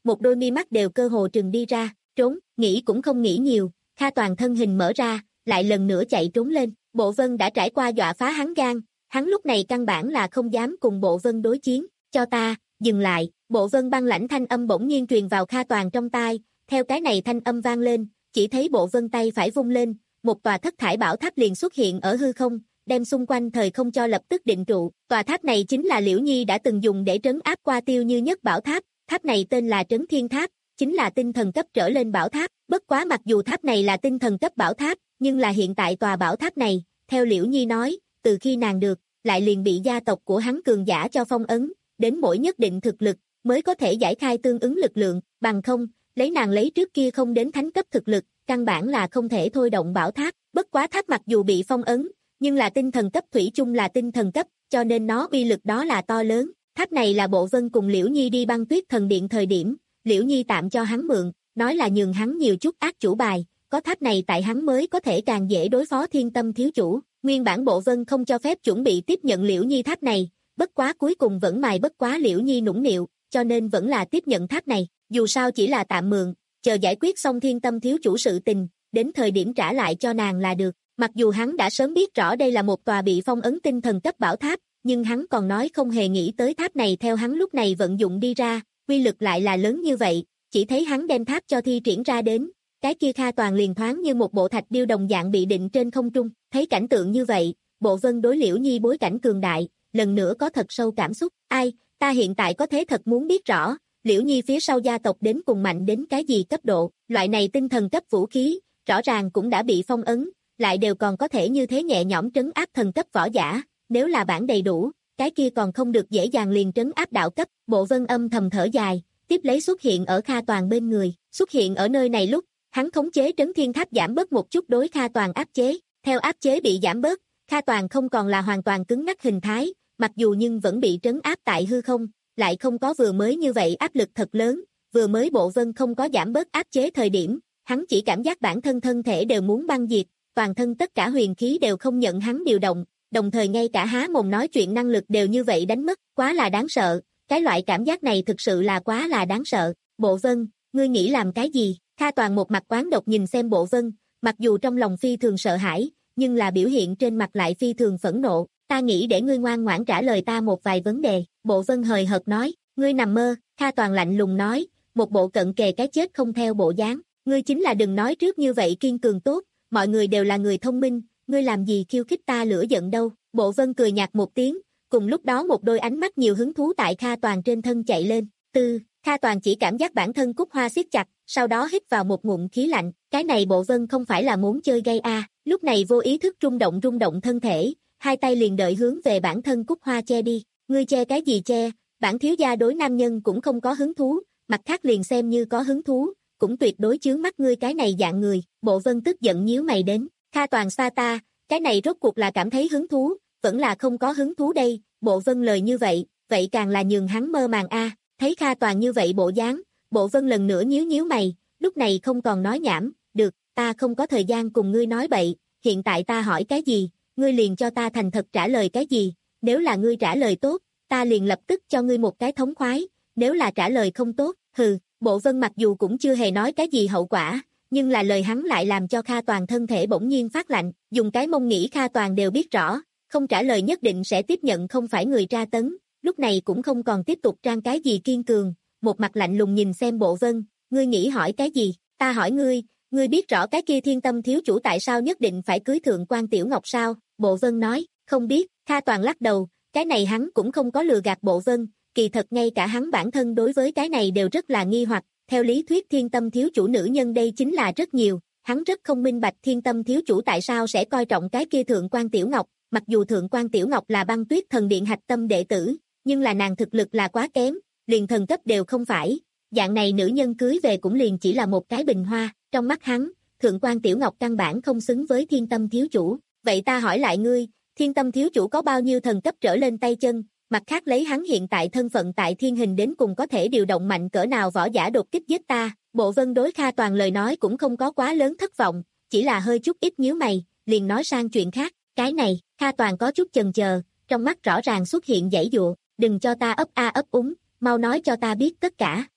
[SPEAKER 2] một đôi mi mắt đều cơ hồ trừng đi ra, trốn, nghĩ cũng không nghĩ nhiều, Kha Toàn thân hình mở ra, lại lần nữa chạy trốn lên, Bộ Vân đã trải qua dọa phá hắn gan, hắn lúc này căn bản là không dám cùng Bộ Vân đối chiến, cho ta, dừng lại, Bộ Vân băng lãnh thanh âm bỗng nhiên truyền vào Kha Toàn trong tai, theo cái này thanh âm vang lên, chỉ thấy Bộ Vân tay phải vung lên, một tòa thất thải bảo tháp liền xuất hiện ở hư không, đem xung quanh thời không cho lập tức định trụ, tòa tháp này chính là Liễu Nhi đã từng dùng để trấn áp qua Tiêu Như Nhất bảo tháp, tháp này tên là Trấn Thiên Tháp, chính là tinh thần cấp trở lên bảo tháp, bất quá mặc dù tháp này là tinh thần cấp bảo tháp, nhưng là hiện tại tòa bảo tháp này, theo Liễu Nhi nói, từ khi nàng được, lại liền bị gia tộc của hắn cường giả cho phong ấn, đến mỗi nhất định thực lực, mới có thể giải khai tương ứng lực lượng, bằng không, lấy nàng lấy trước kia không đến thánh cấp thực lực, căn bản là không thể thôi động bảo tháp, bất quá tháp mặc dù bị phong ấn, nhưng là tinh thần cấp thủy chung là tinh thần cấp, cho nên nó uy lực đó là to lớn, tháp này là Bộ Vân cùng Liễu Nhi đi băng tuyết thần điện thời điểm, Liễu Nhi tạm cho hắn mượn, nói là nhường hắn nhiều chút ác chủ bài, có tháp này tại hắn mới có thể càng dễ đối phó Thiên Tâm thiếu chủ, nguyên bản Bộ Vân không cho phép chuẩn bị tiếp nhận Liễu Nhi tháp này, bất quá cuối cùng vẫn mài bất quá Liễu Nhi nũng nịu, cho nên vẫn là tiếp nhận tháp này, dù sao chỉ là tạm mượn, chờ giải quyết xong Thiên Tâm thiếu chủ sự tình, đến thời điểm trả lại cho nàng là được, mặc dù hắn đã sớm biết rõ đây là một tòa bị phong ấn tinh thần cấp bảo tháp, nhưng hắn còn nói không hề nghĩ tới tháp này theo hắn lúc này vận dụng đi ra, uy lực lại là lớn như vậy, chỉ thấy hắn đem tháp cho thi triển ra đến, cái kia Kha Toàn liền thoáng như một bộ thạch điêu đồng dạng bị định trên không trung, thấy cảnh tượng như vậy, Bộ Vân đối Liễu Nhi bối cảnh cường đại, lần nữa có thật sâu cảm xúc, ai, ta hiện tại có thế thật muốn biết rõ, Liễu Nhi phía sau gia tộc đến cùng mạnh đến cái gì cấp độ, loại này tinh thần cấp vũ khí, rõ ràng cũng đã bị phong ấn, lại đều còn có thể như thế nhẹ nhõm trấn áp thần cấp võ giả, nếu là bản đầy đủ, cái kia còn không được dễ dàng liền trấn áp đạo cấp, Bộ Vân âm thầm thở dài, tiếp lấy xuất hiện ở Kha Toàn bên người, xuất hiện ở nơi này lúc, hắn khống chế Trấn Thiên Tháp giảm bớt một chút đối Kha Toàn áp chế, theo áp chế bị giảm bớt, Kha Toàn không còn là hoàn toàn cứng ngắc hình thái, mặc dù nhưng vẫn bị trấn áp tại hư không, lại không có vừa mới như vậy áp lực thật lớn, vừa mới Bộ Vân không có giảm bớt áp chế thời điểm, hắn chỉ cảm giác bản thân thân thể đều muốn băng diệt, toàn thân tất cả huyền khí đều không nhận hắn điều động, đồng thời ngay cả há mồm nói chuyện năng lực đều như vậy đánh mất, quá là đáng sợ, cái loại cảm giác này thực sự là quá là đáng sợ, Bộ Vân, ngươi nghĩ làm cái gì? Kha Toàn một mặt quán độc nhìn xem Bộ Vân, mặc dù trong lòng phi thường sợ hãi, nhưng là biểu hiện trên mặt lại phi thường phẫn nộ, ta nghĩ để ngươi ngoan ngoãn trả lời ta một vài vấn đề, Bộ Vân hời hợt nói, ngươi nằm mơ, Kha Toàn lạnh lùng nói, một bộ cận kề cái chết không theo bộ dáng, ngươi chính là đừng nói trước như vậy kiên cường tốt, mọi người đều là người thông minh, ngươi làm gì khiêu khích ta lửa giận đâu, Bộ Vân cười nhạt một tiếng, cùng lúc đó một đôi ánh mắt nhiều hứng thú tại Kha Toàn trên thân chạy lên, tư, Kha Toàn chỉ cảm giác bản thân cúc hoa siết chặt, sau đó hít vào một ngụm khí lạnh, cái này Bộ Vân không phải là muốn chơi gay a, lúc này vô ý thức rung động rung động thân thể, hai tay liền đợi hướng về bản thân cúc hoa che đi, ngươi che cái gì che, bản thiếu gia đối nam nhân cũng không có hứng thú, mặt khác liền xem như có hứng thú, cũng tuyệt đối chướng mắt ngươi cái này dạng người, Bộ Vân tức giận nhíu mày đến, Kha Toàn xa ta, cái này rốt cuộc là cảm thấy hứng thú, vẫn là không có hứng thú đây, Bộ Vân lời như vậy, vậy càng là nhường hắn mơ màng a, thấy Kha Toàn như vậy bộ dáng, Bộ Vân lần nữa nhíu nhíu mày, lúc này không còn nói nhảm, được, ta không có thời gian cùng ngươi nói bậy, hiện tại ta hỏi cái gì, ngươi liền cho ta thành thật trả lời cái gì, nếu là ngươi trả lời tốt, ta liền lập tức cho ngươi một cái thống khoái, nếu là trả lời không tốt, hừ, Bộ Vân mặc dù cũng chưa hề nói cái gì hậu quả, nhưng là lời hắn lại làm cho Kha Toàn thân thể bỗng nhiên phát lạnh, dùng cái mông nghĩ Kha Toàn đều biết rõ, không trả lời nhất định sẽ tiếp nhận không phải người tra tấn, lúc này cũng không còn tiếp tục trang cái gì kiên cường, một mặt lạnh lùng nhìn xem Bộ Vân, ngươi nghĩ hỏi cái gì, ta hỏi ngươi, ngươi biết rõ cái kia Thiên Tâm thiếu chủ tại sao nhất định phải cưới thượng quan Tiểu Ngọc sao, Bộ Vân nói, không biết, Kha Toàn lắc đầu, cái này hắn cũng không có lừa gạt Bộ Vân, kỳ thật ngay cả hắn bản thân đối với cái này đều rất là nghi hoặc, theo lý thuyết Thiên Tâm thiếu chủ nữ nhân đây chính là rất nhiều, hắn rất không minh bạch Thiên Tâm thiếu chủ tại sao sẽ coi trọng cái kia thượng quan Tiểu Ngọc, mặc dù thượng quan Tiểu Ngọc là băng tuyết thần điện hạch tâm đệ tử, nhưng là nàng thực lực là quá kém, liền thần cấp đều không phải, dạng này nữ nhân cưới về cũng liền chỉ là một cái bình hoa, trong mắt hắn, thượng quan Tiểu Ngọc căn bản không xứng với Thiên Tâm thiếu chủ, vậy ta hỏi lại ngươi, Thiên Tâm thiếu chủ có bao nhiêu thần cấp trở lên tay chân, mặt khác lấy hắn hiện tại thân phận tại thiên hình đến cùng có thể điều động mạnh cỡ nào võ giả đột kích giết ta, Bộ Vân đối Kha Toàn lời nói cũng không có quá lớn thất vọng, chỉ là hơi chút ít nhíu mày, liền nói sang chuyện khác, cái này, Kha Toàn có chút chần chờ, trong mắt rõ ràng xuất hiện giãy giụa, đừng cho ta ấp a ấp úng, mau nói cho ta biết tất cả,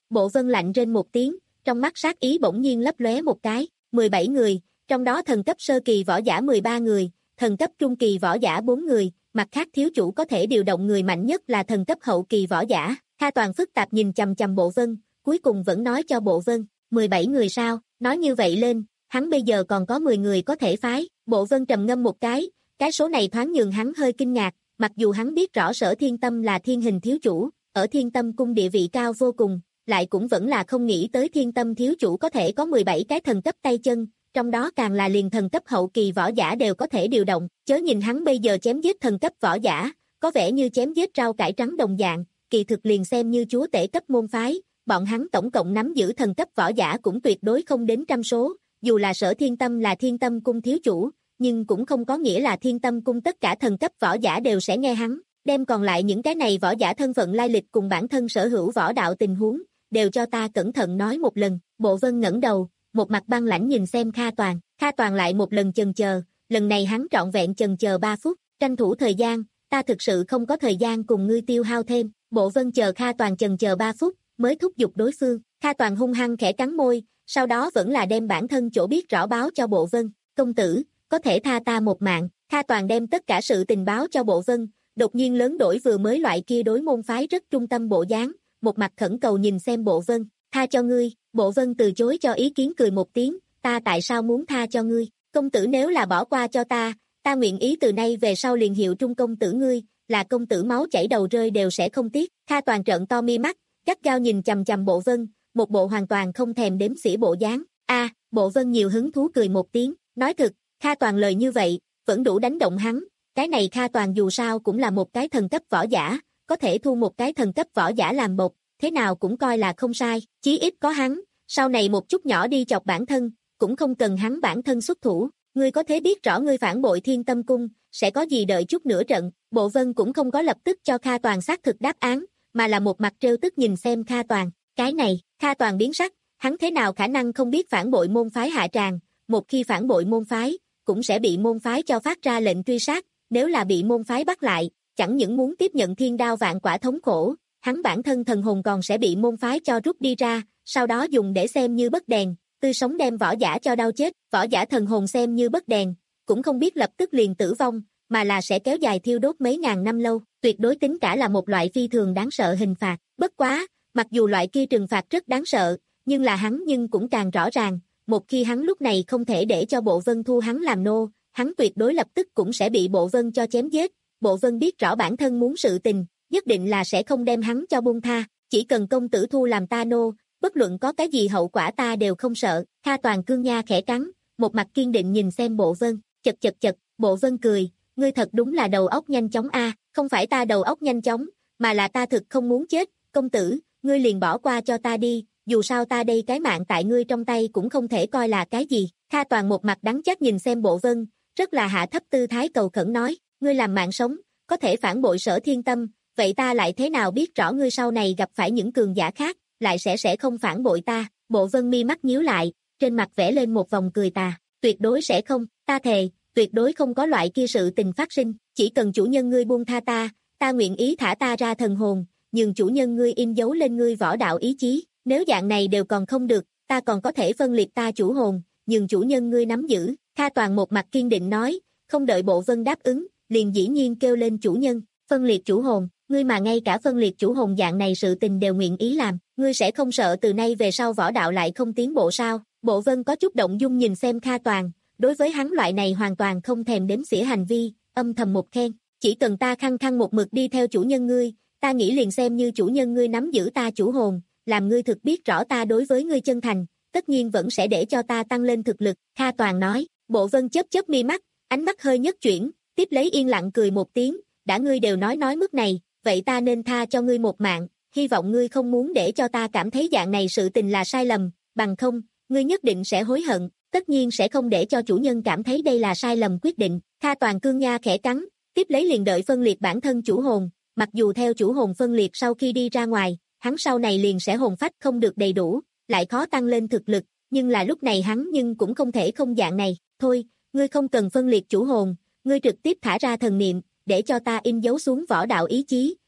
[SPEAKER 2] Bộ Vân lạnh rên một tiếng, trong mắt sát ý bỗng nhiên lấp lóe một cái, mười bảy người, trong đó thần cấp sơ kỳ võ giả mười ba người, thần cấp trung kỳ võ giả bốn người, mặt khác thiếu chủ có thể điều động người mạnh nhất là thần cấp hậu kỳ võ giả. Kha Toàn phức tạp nhìn chằm chằm Bộ Vân, cuối cùng vẫn nói cho Bộ Vân, mười bảy người sao, nói như vậy lên, hắn bây giờ còn có mười người có thể phái. Bộ Vân trầm ngâm một cái, cái số này thoáng nhường hắn hơi kinh ngạc, mặc dù hắn biết rõ Sở Thiên Tâm là thiên hình thiếu chủ, ở Thiên Tâm cung địa vị cao vô cùng, lại cũng vẫn là không nghĩ tới Thiên Tâm thiếu chủ có thể có mười bảy cái thần cấp tay chân, trong đó càng là liền thần cấp hậu kỳ võ giả đều có thể điều động, chớ nhìn hắn bây giờ chém giết thần cấp võ giả, có vẻ như chém giết rau cải trắng đồng dạng, kỳ thực liền xem như chúa tể cấp môn phái, bọn hắn tổng cộng nắm giữ thần cấp võ giả cũng tuyệt đối không đến trăm số, dù là Sở Thiên Tâm là Thiên Tâm cung thiếu chủ, nhưng cũng không có nghĩa là Thiên Tâm cung tất cả thần cấp võ giả đều sẽ nghe hắn, đem còn lại những cái này võ giả thân phận lai lịch cùng bản thân sở hữu võ đạo tình huống, đều cho ta cẩn thận nói một lần. Bộ Vân ngẩng đầu, một mặt băng lãnh nhìn xem Kha Toàn, Kha Toàn lại một lần chần chờ, lần này hắn trọn vẹn chần chờ ba phút, tranh thủ thời gian, ta thực sự không có thời gian cùng ngươi tiêu hao thêm. Bộ Vân chờ Kha Toàn chần chờ ba phút, mới thúc giục đối phương. Kha Toàn hung hăng khẽ cắn môi, sau đó vẫn là đem bản thân chỗ biết rõ báo cho Bộ Vân. Công tử, có thể tha ta một mạng. Kha Toàn đem tất cả sự tình báo cho Bộ Vân, đột nhiên lớn đổi vừa mới loại kia đối môn phái rất trung tâm bộ dáng, một mặt khẩn cầu nhìn xem Bộ Vân. Tha cho ngươi. Bộ Vân từ chối cho ý kiến cười một tiếng, ta tại sao muốn tha cho ngươi? Công tử nếu là bỏ qua cho ta, ta nguyện ý từ nay về sau liền hiệu trung công tử ngươi, là công tử máu chảy đầu rơi đều sẽ không tiếc. Kha Toàn trợn to mi mắt, gắt gao nhìn chằm chằm Bộ Vân, một bộ hoàn toàn không thèm đếm xỉa bộ dáng. A, à, Bộ Vân nhiều hứng thú cười một tiếng, nói thực, Kha Toàn lời như vậy, vẫn đủ đánh động hắn, cái này Kha Toàn dù sao cũng là một cái thần cấp võ giả, có thể thu một cái thần cấp võ giả làm bộc, thế nào cũng coi là không sai, chí ít có hắn, sau này một chút nhỏ đi chọc bản thân, cũng không cần hắn bản thân xuất thủ, ngươi có thể biết rõ ngươi phản bội Thiên Tâm cung, sẽ có gì đợi chút nữa trận. Bộ Vân cũng không có lập tức cho Kha Toàn xác thực đáp án, mà là một mặt trêu tức nhìn xem Kha Toàn, cái này, Kha Toàn biến sắc, hắn thế nào khả năng không biết phản bội môn phái hạ tràng, một khi phản bội môn phái, cũng sẽ bị môn phái cho phát ra lệnh truy sát, nếu là bị môn phái bắt lại, chẳng những muốn tiếp nhận thiên đao vạn quả thống khổ, hắn bản thân thần hồn còn sẽ bị môn phái cho rút đi ra, sau đó dùng để xem như bất đèn, tươi sống đem võ giả cho đau chết, võ giả thần hồn xem như bất đèn, cũng không biết lập tức liền tử vong, mà là sẽ kéo dài thiêu đốt mấy ngàn năm lâu, tuyệt đối tính cả là một loại phi thường đáng sợ hình phạt. Bất quá, mặc dù loại kia trừng phạt rất đáng sợ, nhưng là hắn nhưng cũng càng rõ ràng, một khi hắn lúc này không thể để cho Bộ Vân thu hắn làm nô, hắn tuyệt đối lập tức cũng sẽ bị Bộ Vân cho chém giết. Bộ Vân biết rõ bản thân muốn sự tình, nhất định là sẽ không đem hắn cho buông tha, chỉ cần công tử thu làm ta nô, bất luận có cái gì hậu quả ta đều không sợ. Kha Toàn cương nha khẽ cắn, một mặt kiên định nhìn xem Bộ Vân, chật chật chật, Bộ Vân cười, ngươi thật đúng là đầu óc nhanh chóng a, à, không phải ta đầu óc nhanh chóng, mà là ta thực không muốn chết, công tử, ngươi liền bỏ qua cho ta đi, dù sao ta đây cái mạng tại ngươi trong tay cũng không thể coi là cái gì. Kha Toàn một mặt đắng chát nhìn xem Bộ Vân, rất là hạ thấp tư thái cầu khẩn nói, ngươi làm mạng sống, có thể phản bội Sở Thiên Tâm, vậy ta lại thế nào biết rõ ngươi sau này gặp phải những cường giả khác, lại sẽ sẽ không phản bội ta. Bộ Vân mi mắt nhíu lại, trên mặt vẽ lên một vòng cười tà, tuyệt đối sẽ không, ta thề, tuyệt đối không có loại kia sự tình phát sinh, chỉ cần chủ nhân ngươi buông tha ta, ta nguyện ý thả ta ra thần hồn, nhưng chủ nhân ngươi in dấu lên ngươi võ đạo ý chí, nếu dạng này đều còn không được, ta còn có thể phân liệt ta chủ hồn, nhưng chủ nhân ngươi nắm giữ. Kha Toàn một mặt kiên định nói, không đợi Bộ Vân đáp ứng, liền dĩ nhiên kêu lên chủ nhân, phân liệt chủ hồn, ngươi mà ngay cả phân liệt chủ hồn dạng này sự tình đều nguyện ý làm, ngươi sẽ không sợ từ nay về sau võ đạo lại không tiến bộ sao? Bộ Vân có chút động dung nhìn xem Kha Toàn, đối với hắn loại này hoàn toàn không thèm đếm xỉa hành vi, âm thầm một khen, chỉ cần ta khăng khăng một mực đi theo chủ nhân ngươi, ta nghĩ liền xem như chủ nhân ngươi nắm giữ ta chủ hồn, làm ngươi thực biết rõ ta đối với ngươi chân thành, tất nhiên vẫn sẽ để cho ta tăng lên thực lực. Kha Toàn nói. Bộ Vân chớp chớp mi mắt, ánh mắt hơi nhất chuyển, tiếp lấy yên lặng cười một tiếng, đã ngươi đều nói nói mức này, vậy ta nên tha cho ngươi một mạng, hy vọng ngươi không muốn để cho ta cảm thấy dạng này sự tình là sai lầm, bằng không, ngươi nhất định sẽ hối hận, tất nhiên sẽ không để cho chủ nhân cảm thấy đây là sai lầm quyết định. Kha Toàn cương nha khẽ cắn, tiếp lấy liền đợi phân liệt bản thân chủ hồn, mặc dù theo chủ hồn phân liệt sau khi đi ra ngoài, hắn sau này liền sẽ hồn phách không được đầy đủ, lại khó tăng lên thực lực, nhưng là lúc này hắn nhưng cũng không thể không dạng này, thôi, ngươi không cần phân liệt chủ hồn, ngươi trực tiếp thả ra thần niệm, để cho ta in dấu xuống võ đạo ý chí,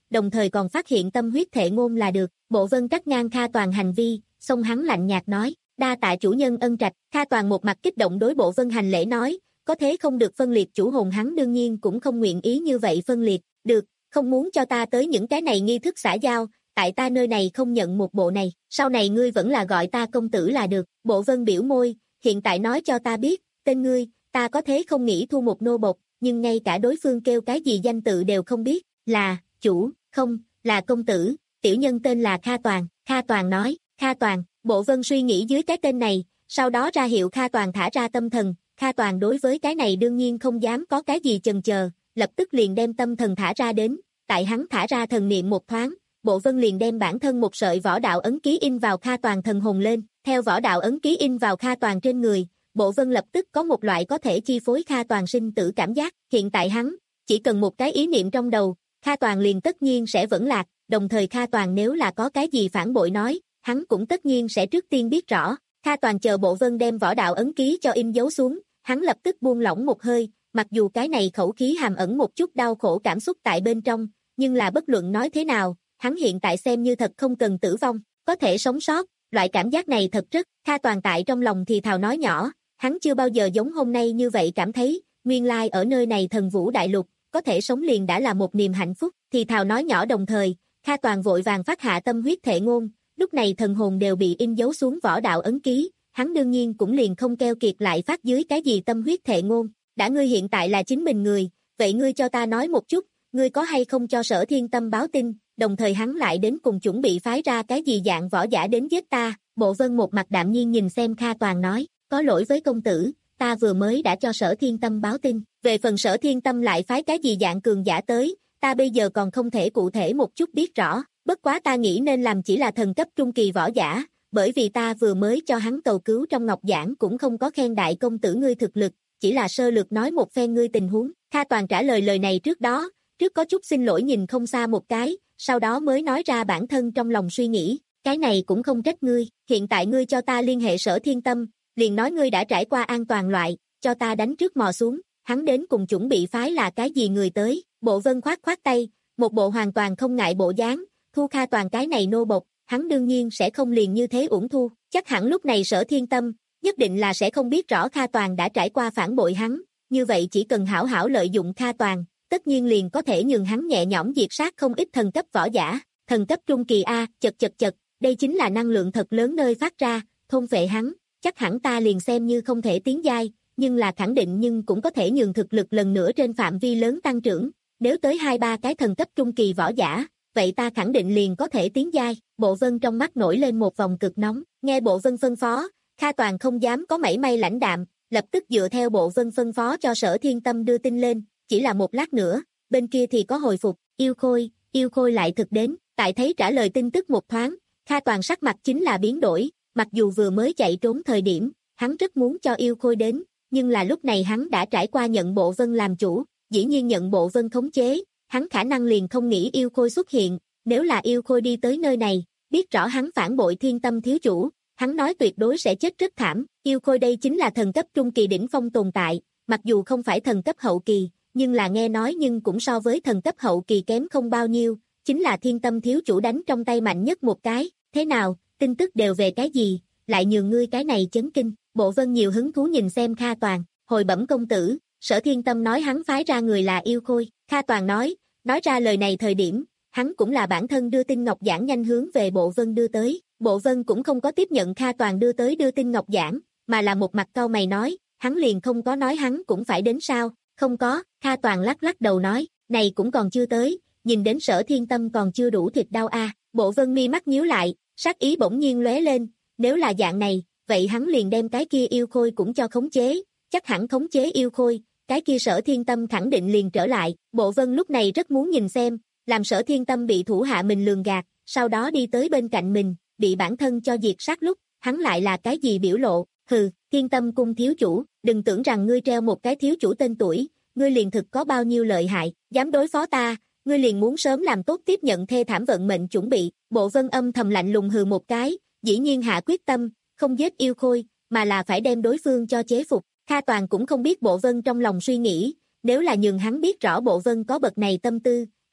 [SPEAKER 2] đồng thời còn phát hiện tâm huyết thệ ngôn là được. Bộ Vân cắt ngang Kha Toàn hành vi, xong hắn lạnh nhạt nói, đa tạ chủ nhân ân trạch. Kha Toàn một mặt kích động đối Bộ Vân hành lễ nói, có thế không được phân liệt chủ hồn hắn đương nhiên cũng không nguyện ý như vậy phân liệt, được, không muốn cho ta tới những cái này nghi thức xã giao, tại ta nơi này không nhận một bộ này, sau này ngươi vẫn là gọi ta công tử là được. Bộ Vân biểu môi, hiện tại nói cho ta biết, tên ngươi, ta có thế không nghĩ thu một nô bộc, nhưng ngay cả đối phương kêu cái gì danh tự đều không biết, là, chủ, không, là công tử, tiểu nhân tên là Kha Toàn. Kha Toàn nói, Kha Toàn. Bộ Vân suy nghĩ dưới cái tên này, sau đó ra hiệu Kha Toàn thả ra tâm thần. Kha Toàn đối với cái này đương nhiên không dám có cái gì chần chờ, lập tức liền đem tâm thần thả ra đến, tại hắn thả ra thần niệm một thoáng, Bộ Vân liền đem bản thân một sợi võ đạo ấn ký in vào Kha Toàn thần hồn lên, theo võ đạo ấn ký in vào Kha Toàn trên người, Bộ Vân lập tức có một loại có thể chi phối Kha Toàn sinh tử cảm giác, hiện tại hắn, chỉ cần một cái ý niệm trong đầu, Kha Toàn liền tất nhiên sẽ vẫn lạc, đồng thời Kha Toàn nếu là có cái gì phản bội nói, hắn cũng tất nhiên sẽ trước tiên biết rõ. Kha Toàn chờ Bộ Vân đem võ đạo ấn ký cho in dấu xuống, hắn lập tức buông lỏng một hơi, mặc dù cái này khẩu khí hàm ẩn một chút đau khổ cảm xúc tại bên trong, nhưng là bất luận nói thế nào, hắn hiện tại xem như thật không cần tử vong, có thể sống sót, loại cảm giác này thật rất. Kha Toàn tại trong lòng thì thào nói nhỏ, hắn chưa bao giờ giống hôm nay như vậy cảm thấy, nguyên lai ở nơi này thần vũ đại lục, có thể sống liền đã là một niềm hạnh phúc, thì thào nói nhỏ đồng thời, Kha Toàn vội vàng phát hạ tâm huyết thệ ngôn, lúc này thần hồn đều bị in dấu xuống võ đạo ấn ký, hắn đương nhiên cũng liền không keo kiệt lại phát dưới cái gì tâm huyết thệ ngôn, đã ngươi hiện tại là chính mình người, vậy ngươi cho ta nói một chút, ngươi có hay không cho Sở Thiên Tâm báo tin, đồng thời hắn lại đến cùng chuẩn bị phái ra cái gì dạng võ giả đến giết ta. Bộ Vân một mặt đạm nhiên nhìn xem Kha Toàn nói, có lỗi với công tử, ta vừa mới đã cho Sở Thiên Tâm báo tin, về phần Sở Thiên Tâm lại phái cái gì dạng cường giả tới, ta bây giờ còn không thể cụ thể một chút biết rõ, bất quá ta nghĩ nên làm chỉ là thần cấp trung kỳ võ giả, bởi vì ta vừa mới cho hắn cầu cứu trong ngọc giảng cũng không có khen đại công tử ngươi thực lực, chỉ là sơ lược nói một phen ngươi tình huống. Kha Toàn trả lời lời này trước đó, trước có chút xin lỗi nhìn không xa một cái, sau đó mới nói ra bản thân trong lòng suy nghĩ, cái này cũng không trách ngươi, hiện tại ngươi cho ta liên hệ Sở Thiên Tâm, liền nói ngươi đã trải qua an toàn loại, cho ta đánh trước mò xuống, hắn đến cùng chuẩn bị phái là cái gì người tới. Bộ Vân khoát khoát tay, một bộ hoàn toàn không ngại bộ dáng, thu Kha Toàn cái này nô bộc, hắn đương nhiên sẽ không liền như thế uổng thu, chắc hẳn lúc này Sở Thiên Tâm, nhất định là sẽ không biết rõ Kha Toàn đã trải qua phản bội hắn, như vậy chỉ cần hảo hảo lợi dụng Kha Toàn, tất nhiên liền có thể nhường hắn nhẹ nhõm diệt sát không ít thần cấp võ giả, thần cấp trung kỳ A, chật chật chật, đây chính là năng lượng thật lớn nơi phát ra, thôn phệ hắn, chắc hẳn ta liền xem như không thể tiến giai, nhưng là khẳng định nhưng cũng có thể nhường thực lực lần nữa trên phạm vi lớn tăng trưởng, nếu tới hai ba cái thần cấp trung kỳ võ giả, vậy ta khẳng định liền có thể tiến giai. Bộ Vân trong mắt nổi lên một vòng cực nóng, nghe Bộ Vân phân phó, Kha Toàn không dám có mảy may lãnh đạm, lập tức dựa theo Bộ Vân phân phó cho Sở Thiên Tâm đưa tin lên, chỉ là một lát nữa, bên kia thì có hồi phục, yêu khôi, yêu khôi lại thực đến, tại thấy trả lời tin tức một thoáng, Kha Toàn sắc mặt chính là biến đổi, mặc dù vừa mới chạy trốn thời điểm, hắn rất muốn cho yêu khôi đến, nhưng là lúc này hắn đã trải qua nhận Bộ Vân làm chủ, dĩ nhiên nhận Bộ Vân khống chế, hắn khả năng liền không nghĩ yêu khôi xuất hiện, nếu là yêu khôi đi tới nơi này, biết rõ hắn phản bội Thiên Tâm thiếu chủ, hắn nói tuyệt đối sẽ chết rất thảm. Yêu khôi đây chính là thần cấp trung kỳ đỉnh phong tồn tại, mặc dù không phải thần cấp hậu kỳ, nhưng là nghe nói nhưng cũng so với thần cấp hậu kỳ kém không bao nhiêu, chính là Thiên Tâm thiếu chủ đánh trong tay mạnh nhất một cái, thế nào, tin tức đều về cái gì, lại nhường ngươi cái này chấn kinh. Bộ Vân nhiều hứng thú nhìn xem Kha Toàn, hồi bẩm công tử, Sở Thiên Tâm nói hắn phái ra người là yêu khôi. Kha Toàn nói, nói ra lời này thời điểm, hắn cũng là bản thân đưa tin ngọc giảng nhanh hướng về Bộ Vân đưa tới. Bộ Vân cũng không có tiếp nhận Kha Toàn đưa tới đưa tin ngọc giảng, mà là một mặt cau mày nói, hắn liền không có nói hắn cũng phải đến sao? Không có. Kha Toàn lắc lắc đầu nói, này cũng còn chưa tới, nhìn đến Sở Thiên Tâm còn chưa đủ thịt đau a. À. Bộ Vân mi mắt nhíu lại, sát ý bỗng nhiên lóe lên, nếu là dạng này, vậy hắn liền đem cái kia yêu khôi cũng cho khống chế, chắc hẳn khống chế yêu khôi, cái kia Sở Thiên Tâm khẳng định liền trở lại. Bộ Vân lúc này rất muốn nhìn xem, làm Sở Thiên Tâm bị thủ hạ mình lường gạt, sau đó đi tới bên cạnh mình, bị bản thân cho diệt sát lúc, hắn lại là cái gì biểu lộ. Hừ, Thiên Tâm cung thiếu chủ, đừng tưởng rằng ngươi treo một cái thiếu chủ tên tuổi, ngươi liền thực có bao nhiêu lợi hại, dám đối phó ta, ngươi liền muốn sớm làm tốt tiếp nhận thê thảm vận mệnh chuẩn bị. Bộ Vân âm thầm lạnh lùng hừ một cái, dĩ nhiên hạ quyết tâm, không giết yêu khôi, mà là phải đem đối phương cho chế phục. Kha Toàn cũng không biết Bộ Vân trong lòng suy nghĩ, nếu là nhường hắn biết rõ Bộ Vân có bậc này tâm tư,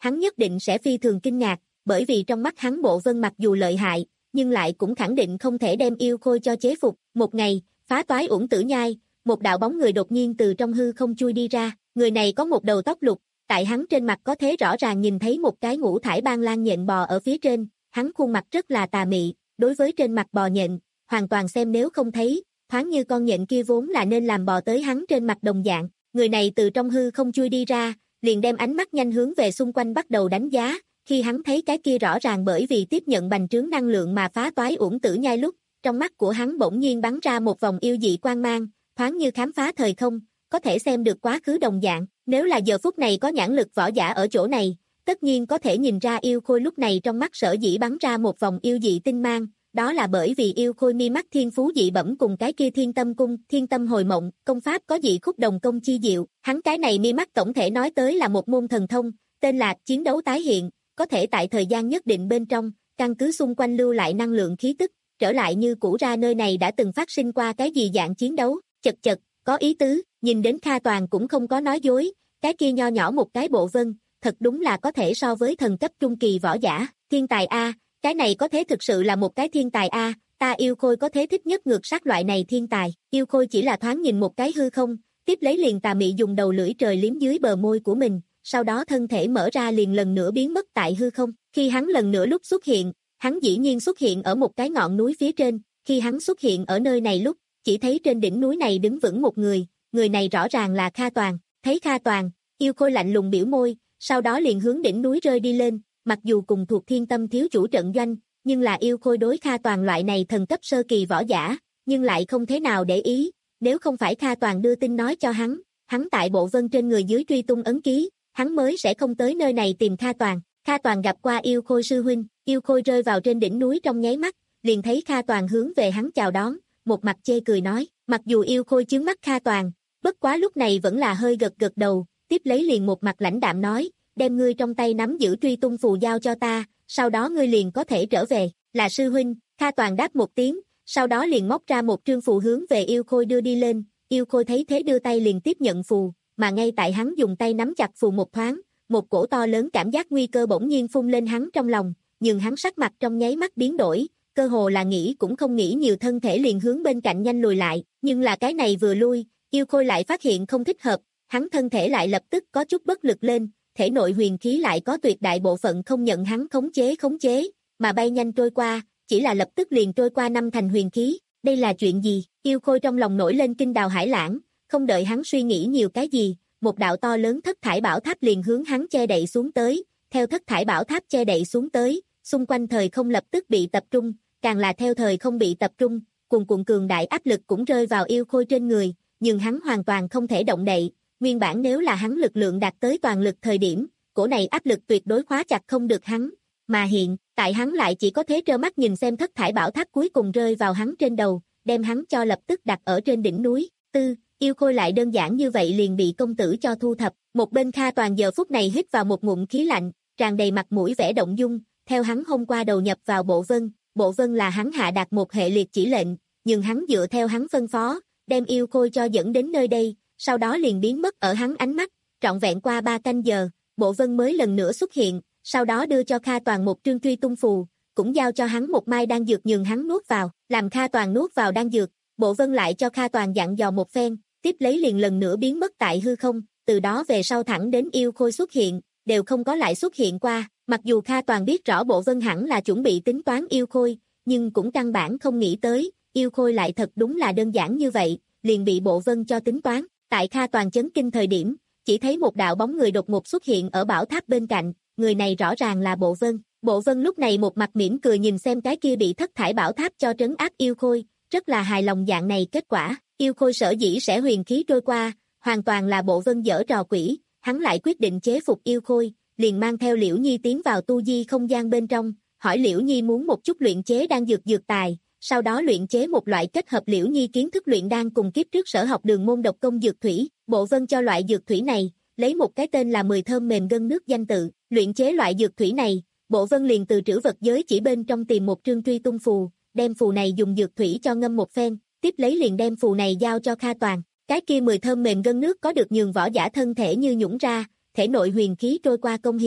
[SPEAKER 2] hắn nhất định sẽ phi thường kinh ngạc, bởi vì trong mắt hắn Bộ Vân mặc dù lợi hại, nhưng lại cũng khẳng định không thể đem yêu khôi cho chế phục. Một ngày, phá toái uổng tử nhai, một đạo bóng người đột nhiên từ trong hư không chui đi ra, người này có một đầu tóc lục, tại hắn trên mặt có thể rõ ràng nhìn thấy một cái ngũ thải ban lan nhện bò ở phía trên, hắn khuôn mặt rất là tà mị, đối với trên mặt bò nhện, hoàn toàn xem nếu không thấy, thoáng như con nhện kia vốn là nên làm bò tới hắn trên mặt đồng dạng. Người này từ trong hư không chui đi ra, liền đem ánh mắt nhanh hướng về xung quanh bắt đầu đánh giá, khi hắn thấy cái kia rõ ràng bởi vì tiếp nhận bành trướng năng lượng mà phá toái uổng tử nhai lúc, trong mắt của hắn bỗng nhiên bắn ra một vòng yêu dị quang mang, thoáng như khám phá thời không, có thể xem được quá khứ đồng dạng. Nếu là giờ phút này có nhãn lực võ giả ở chỗ này, tất nhiên có thể nhìn ra yêu khôi lúc này trong mắt sở dĩ bắn ra một vòng yêu dị tinh mang, đó là bởi vì yêu khôi mi mắt thiên phú dị bẩm cùng cái kia thiên tâm cung, thiên tâm hồi mộng, công pháp có dị khúc đồng công chi diệu, hắn cái này mi mắt tổng thể nói tới là một môn thần thông, tên là chiến đấu tái hiện, có thể tại thời gian nhất định bên trong, căn cứ xung quanh lưu lại năng lượng khí tức, trở lại như cũ ra nơi này đã từng phát sinh qua cái gì dạng chiến đấu, chật chật, có ý tứ, nhìn đến Kha Toàn cũng không có nói dối, cái kia nho nhỏ một cái Bộ Vân, thật đúng là có thể so với thần cấp trung kỳ võ giả, thiên tài A, cái này có thế thực sự là một cái thiên tài A, ta yêu khôi có thế thích nhất ngược sát loại này thiên tài, yêu khôi chỉ là thoáng nhìn một cái hư không, tiếp lấy liền tà mị dùng đầu lưỡi trời liếm dưới bờ môi của mình, sau đó thân thể mở ra liền lần nữa biến mất tại hư không, khi hắn lần nữa lúc xuất hiện, hắn dĩ nhiên xuất hiện ở một cái ngọn núi phía trên, khi hắn xuất hiện ở nơi này lúc, chỉ thấy trên đỉnh núi này đứng vững một người, người này rõ ràng là Kha Toàn, thấy Kha Toàn, yêu khôi lạnh lùng biểu môi, sau đó liền hướng đỉnh núi rơi đi lên, mặc dù cùng thuộc thiên tâm thiếu chủ trận doanh, nhưng là yêu khôi đối Kha Toàn loại này thần cấp sơ kỳ võ giả, nhưng lại không thế nào để ý, nếu không phải Kha Toàn đưa tin nói cho hắn, hắn tại Bộ Vân trên người dưới truy tung ấn ký, hắn mới sẽ không tới nơi này tìm Kha Toàn. Kha Toàn gặp qua yêu khôi sư huynh, yêu khôi rơi vào trên đỉnh núi trong nháy mắt, liền thấy Kha Toàn hướng về hắn chào đón, một mặt chê cười nói, mặc dù yêu khôi chướng mắt Kha Toàn, bất quá lúc này vẫn là hơi gật gật đầu, tiếp lấy liền một mặt lãnh đạm nói, đem ngươi trong tay nắm giữ truy tung phù giao cho ta, sau đó ngươi liền có thể trở về, là sư huynh. Kha Toàn đáp một tiếng, sau đó liền móc ra một trương phù hướng về yêu khôi đưa đi lên, yêu khôi thấy thế đưa tay liền tiếp nhận phù, mà ngay tại hắn dùng tay nắm chặt phù một thoáng, một cổ to lớn cảm giác nguy cơ bỗng nhiên phun lên hắn trong lòng, nhưng hắn sắc mặt trong nháy mắt biến đổi, cơ hồ là nghĩ cũng không nghĩ nhiều thân thể liền hướng bên cạnh nhanh lùi lại, nhưng là cái này vừa lui, yêu khôi lại phát hiện không thích hợp, hắn thân thể lại lập tức có chút bất lực lên, thể nội huyền khí lại có tuyệt đại bộ phận không nhận hắn khống chế khống chế, mà bay nhanh trôi qua, chỉ là lập tức liền trôi qua năm thành huyền khí, đây là chuyện gì? Yêu khôi trong lòng nổi lên kinh đào hải lãng, không đợi hắn suy nghĩ nhiều cái gì, một đạo to lớn thất thải bảo tháp liền hướng hắn che đậy xuống tới, theo thất thải bảo tháp che đậy xuống tới, xung quanh thời không lập tức bị tập trung, càng là theo thời không bị tập trung, cuồn cuộn cường đại áp lực cũng rơi vào yêu khôi trên người, nhưng hắn hoàn toàn không thể động đậy, nguyên bản nếu là hắn lực lượng đạt tới toàn lực thời điểm, cổ này áp lực tuyệt đối khóa chặt không được hắn, mà hiện, tại hắn lại chỉ có thế trơ mắt nhìn xem thất thải bảo tháp cuối cùng rơi vào hắn trên đầu, đem hắn cho lập tức đặt ở trên đỉnh núi. Tư, yêu khôi lại đơn giản như vậy liền bị công tử cho thu thập, một bên Kha Toàn giờ phút này hít vào một ngụm khí lạnh, tràn đầy mặt mũi vẻ động dung, theo hắn hôm qua đầu nhập vào Bộ Vân, Bộ Vân là hắn hạ đạt một hệ liệt chỉ lệnh, nhưng hắn dựa theo hắn phân phó, đem yêu khôi cho dẫn đến nơi đây, sau đó liền biến mất ở hắn ánh mắt, trọn vẹn qua ba canh giờ, Bộ Vân mới lần nữa xuất hiện, sau đó đưa cho Kha Toàn một trương truy tung phù, cũng giao cho hắn một mai đan dược nhường hắn nuốt vào, làm Kha Toàn nuốt vào đan dược, Bộ Vân lại cho Kha Toàn dặn dò một phen, tiếp lấy liền lần nữa biến mất tại hư không, từ đó về sau thẳng đến yêu khôi xuất hiện, đều không có lại xuất hiện qua, mặc dù Kha Toàn biết rõ Bộ Vân hẳn là chuẩn bị tính toán yêu khôi, nhưng cũng căn bản không nghĩ tới, yêu khôi lại thật đúng là đơn giản như vậy, liền bị Bộ Vân cho tính toán, tại Kha Toàn chấn kinh thời điểm, chỉ thấy một đạo bóng người đột ngột xuất hiện ở bảo tháp bên cạnh, người này rõ ràng là Bộ Vân, Bộ Vân lúc này một mặt mỉm cười nhìn xem cái kia bị thất thải bảo tháp cho trấn áp yêu khôi, rất là hài lòng dạng này kết quả, yêu khôi sở dĩ sẽ huyền khí trôi qua, hoàn toàn là Bộ Vân dở trò quỷ, hắn lại quyết định chế phục yêu khôi, liền mang theo Liễu Nhi tiến vào tu di không gian bên trong, hỏi Liễu Nhi muốn một chút luyện chế đan dược dược tài, sau đó luyện chế một loại kết hợp Liễu Nhi kiến thức luyện đan cùng kiếp trước sở học đường môn độc công dược thủy, Bộ Vân cho loại dược thủy này, lấy một cái tên là mười thơm mềm gân nước danh tự, luyện chế loại dược thủy này, Bộ Vân liền từ trữ vật giới chỉ bên trong tìm một trương truy tung phù, đem phù này dùng dược thủy cho ngâm một phen, tiếp lấy liền đem phù này giao cho Kha Toàn, cái kia mười thơm mềm gân nước có được nhường võ giả thân thể như nhũng ra, thể nội huyền khí trôi qua công hiệu,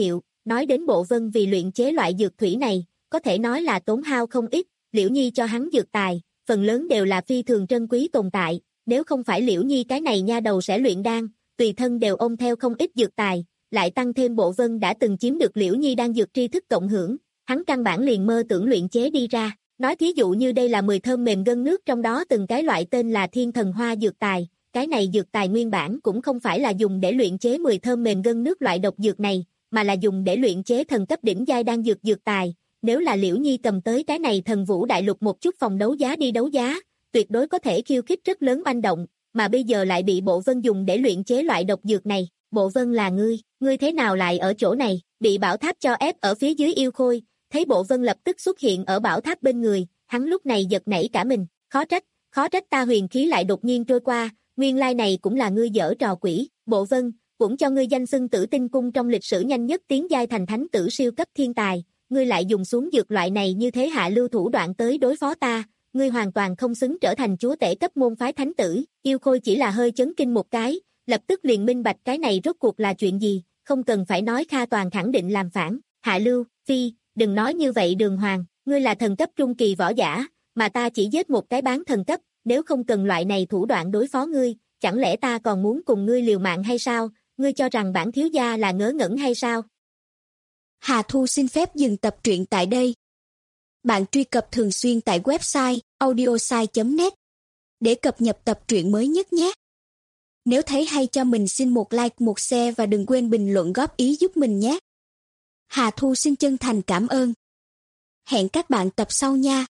[SPEAKER 2] nói đến Bộ Vân vì luyện chế loại dược thủy này, có thể nói là tốn hao không ít, Liễu Nhi cho hắn dược tài, phần lớn đều là phi thường trân quý tồn tại, nếu không phải Liễu Nhi cái này nha đầu sẽ luyện đan, tùy thân đều ôm theo không ít dược tài, lại tăng thêm Bộ Vân đã từng chiếm được Liễu Nhi đan dược tri thức cộng hưởng, hắn căn bản liền mơ tưởng luyện chế đi ra. Nói thí dụ như đây là mười thơm mềm gân nước, trong đó từng cái loại tên là Thiên Thần Hoa dược tài, cái này dược tài nguyên bản cũng không phải là dùng để luyện chế mười thơm mềm gân nước loại độc dược này, mà là dùng để luyện chế thần cấp đỉnh giai đan dược dược tài. Nếu là Liễu Nhi cầm tới cái này Thần Vũ Đại Lục một chút phòng đấu giá đi đấu giá, tuyệt đối có thể khiêu khích rất lớn oanh động, mà bây giờ lại bị Bộ Vân dùng để luyện chế loại độc dược này. Bộ Vân là ngươi, ngươi thế nào lại ở chỗ này? Bị bảo tháp cho ép ở phía dưới yêu khôi, thấy Bộ Vân lập tức xuất hiện ở bảo tháp bên người, hắn lúc này giật nảy cả mình, khó trách, khó trách ta huyền khí lại đột nhiên trôi qua, nguyên lai này cũng là ngươi dở trò quỷ. Bộ Vân, cũng cho ngươi danh xưng Tử Tinh Cung trong lịch sử nhanh nhất tiến giai thành thánh tử siêu cấp thiên tài, ngươi lại dùng xuống dược loại này như thế hạ lưu thủ đoạn tới đối phó ta, ngươi hoàn toàn không xứng trở thành chúa tể cấp môn phái thánh tử. Yêu Khôi chỉ là hơi chấn kinh một cái, lập tức liền minh bạch cái này rốt cuộc là chuyện gì, không cần phải nói Kha Toàn khẳng định làm phản. Hạ lưu, phi, đừng nói như vậy Đường Hoàng, ngươi là thần cấp trung kỳ võ giả, mà ta chỉ giết một cái bán thần cấp, nếu không cần loại này thủ đoạn đối phó ngươi, chẳng lẽ ta còn muốn cùng ngươi liều mạng hay sao, ngươi cho rằng bản thiếu gia là ngớ ngẩn hay sao?
[SPEAKER 3] Hà Thu xin phép dừng tập truyện tại đây. Bạn truy cập thường xuyên tại website audiosai chấm net để cập nhật tập truyện mới nhất nhé. Nếu thấy hay cho mình xin một like, một share và đừng quên bình luận góp ý giúp mình nhé. Hà Thu xin chân thành cảm ơn. Hẹn các bạn tập sau nha.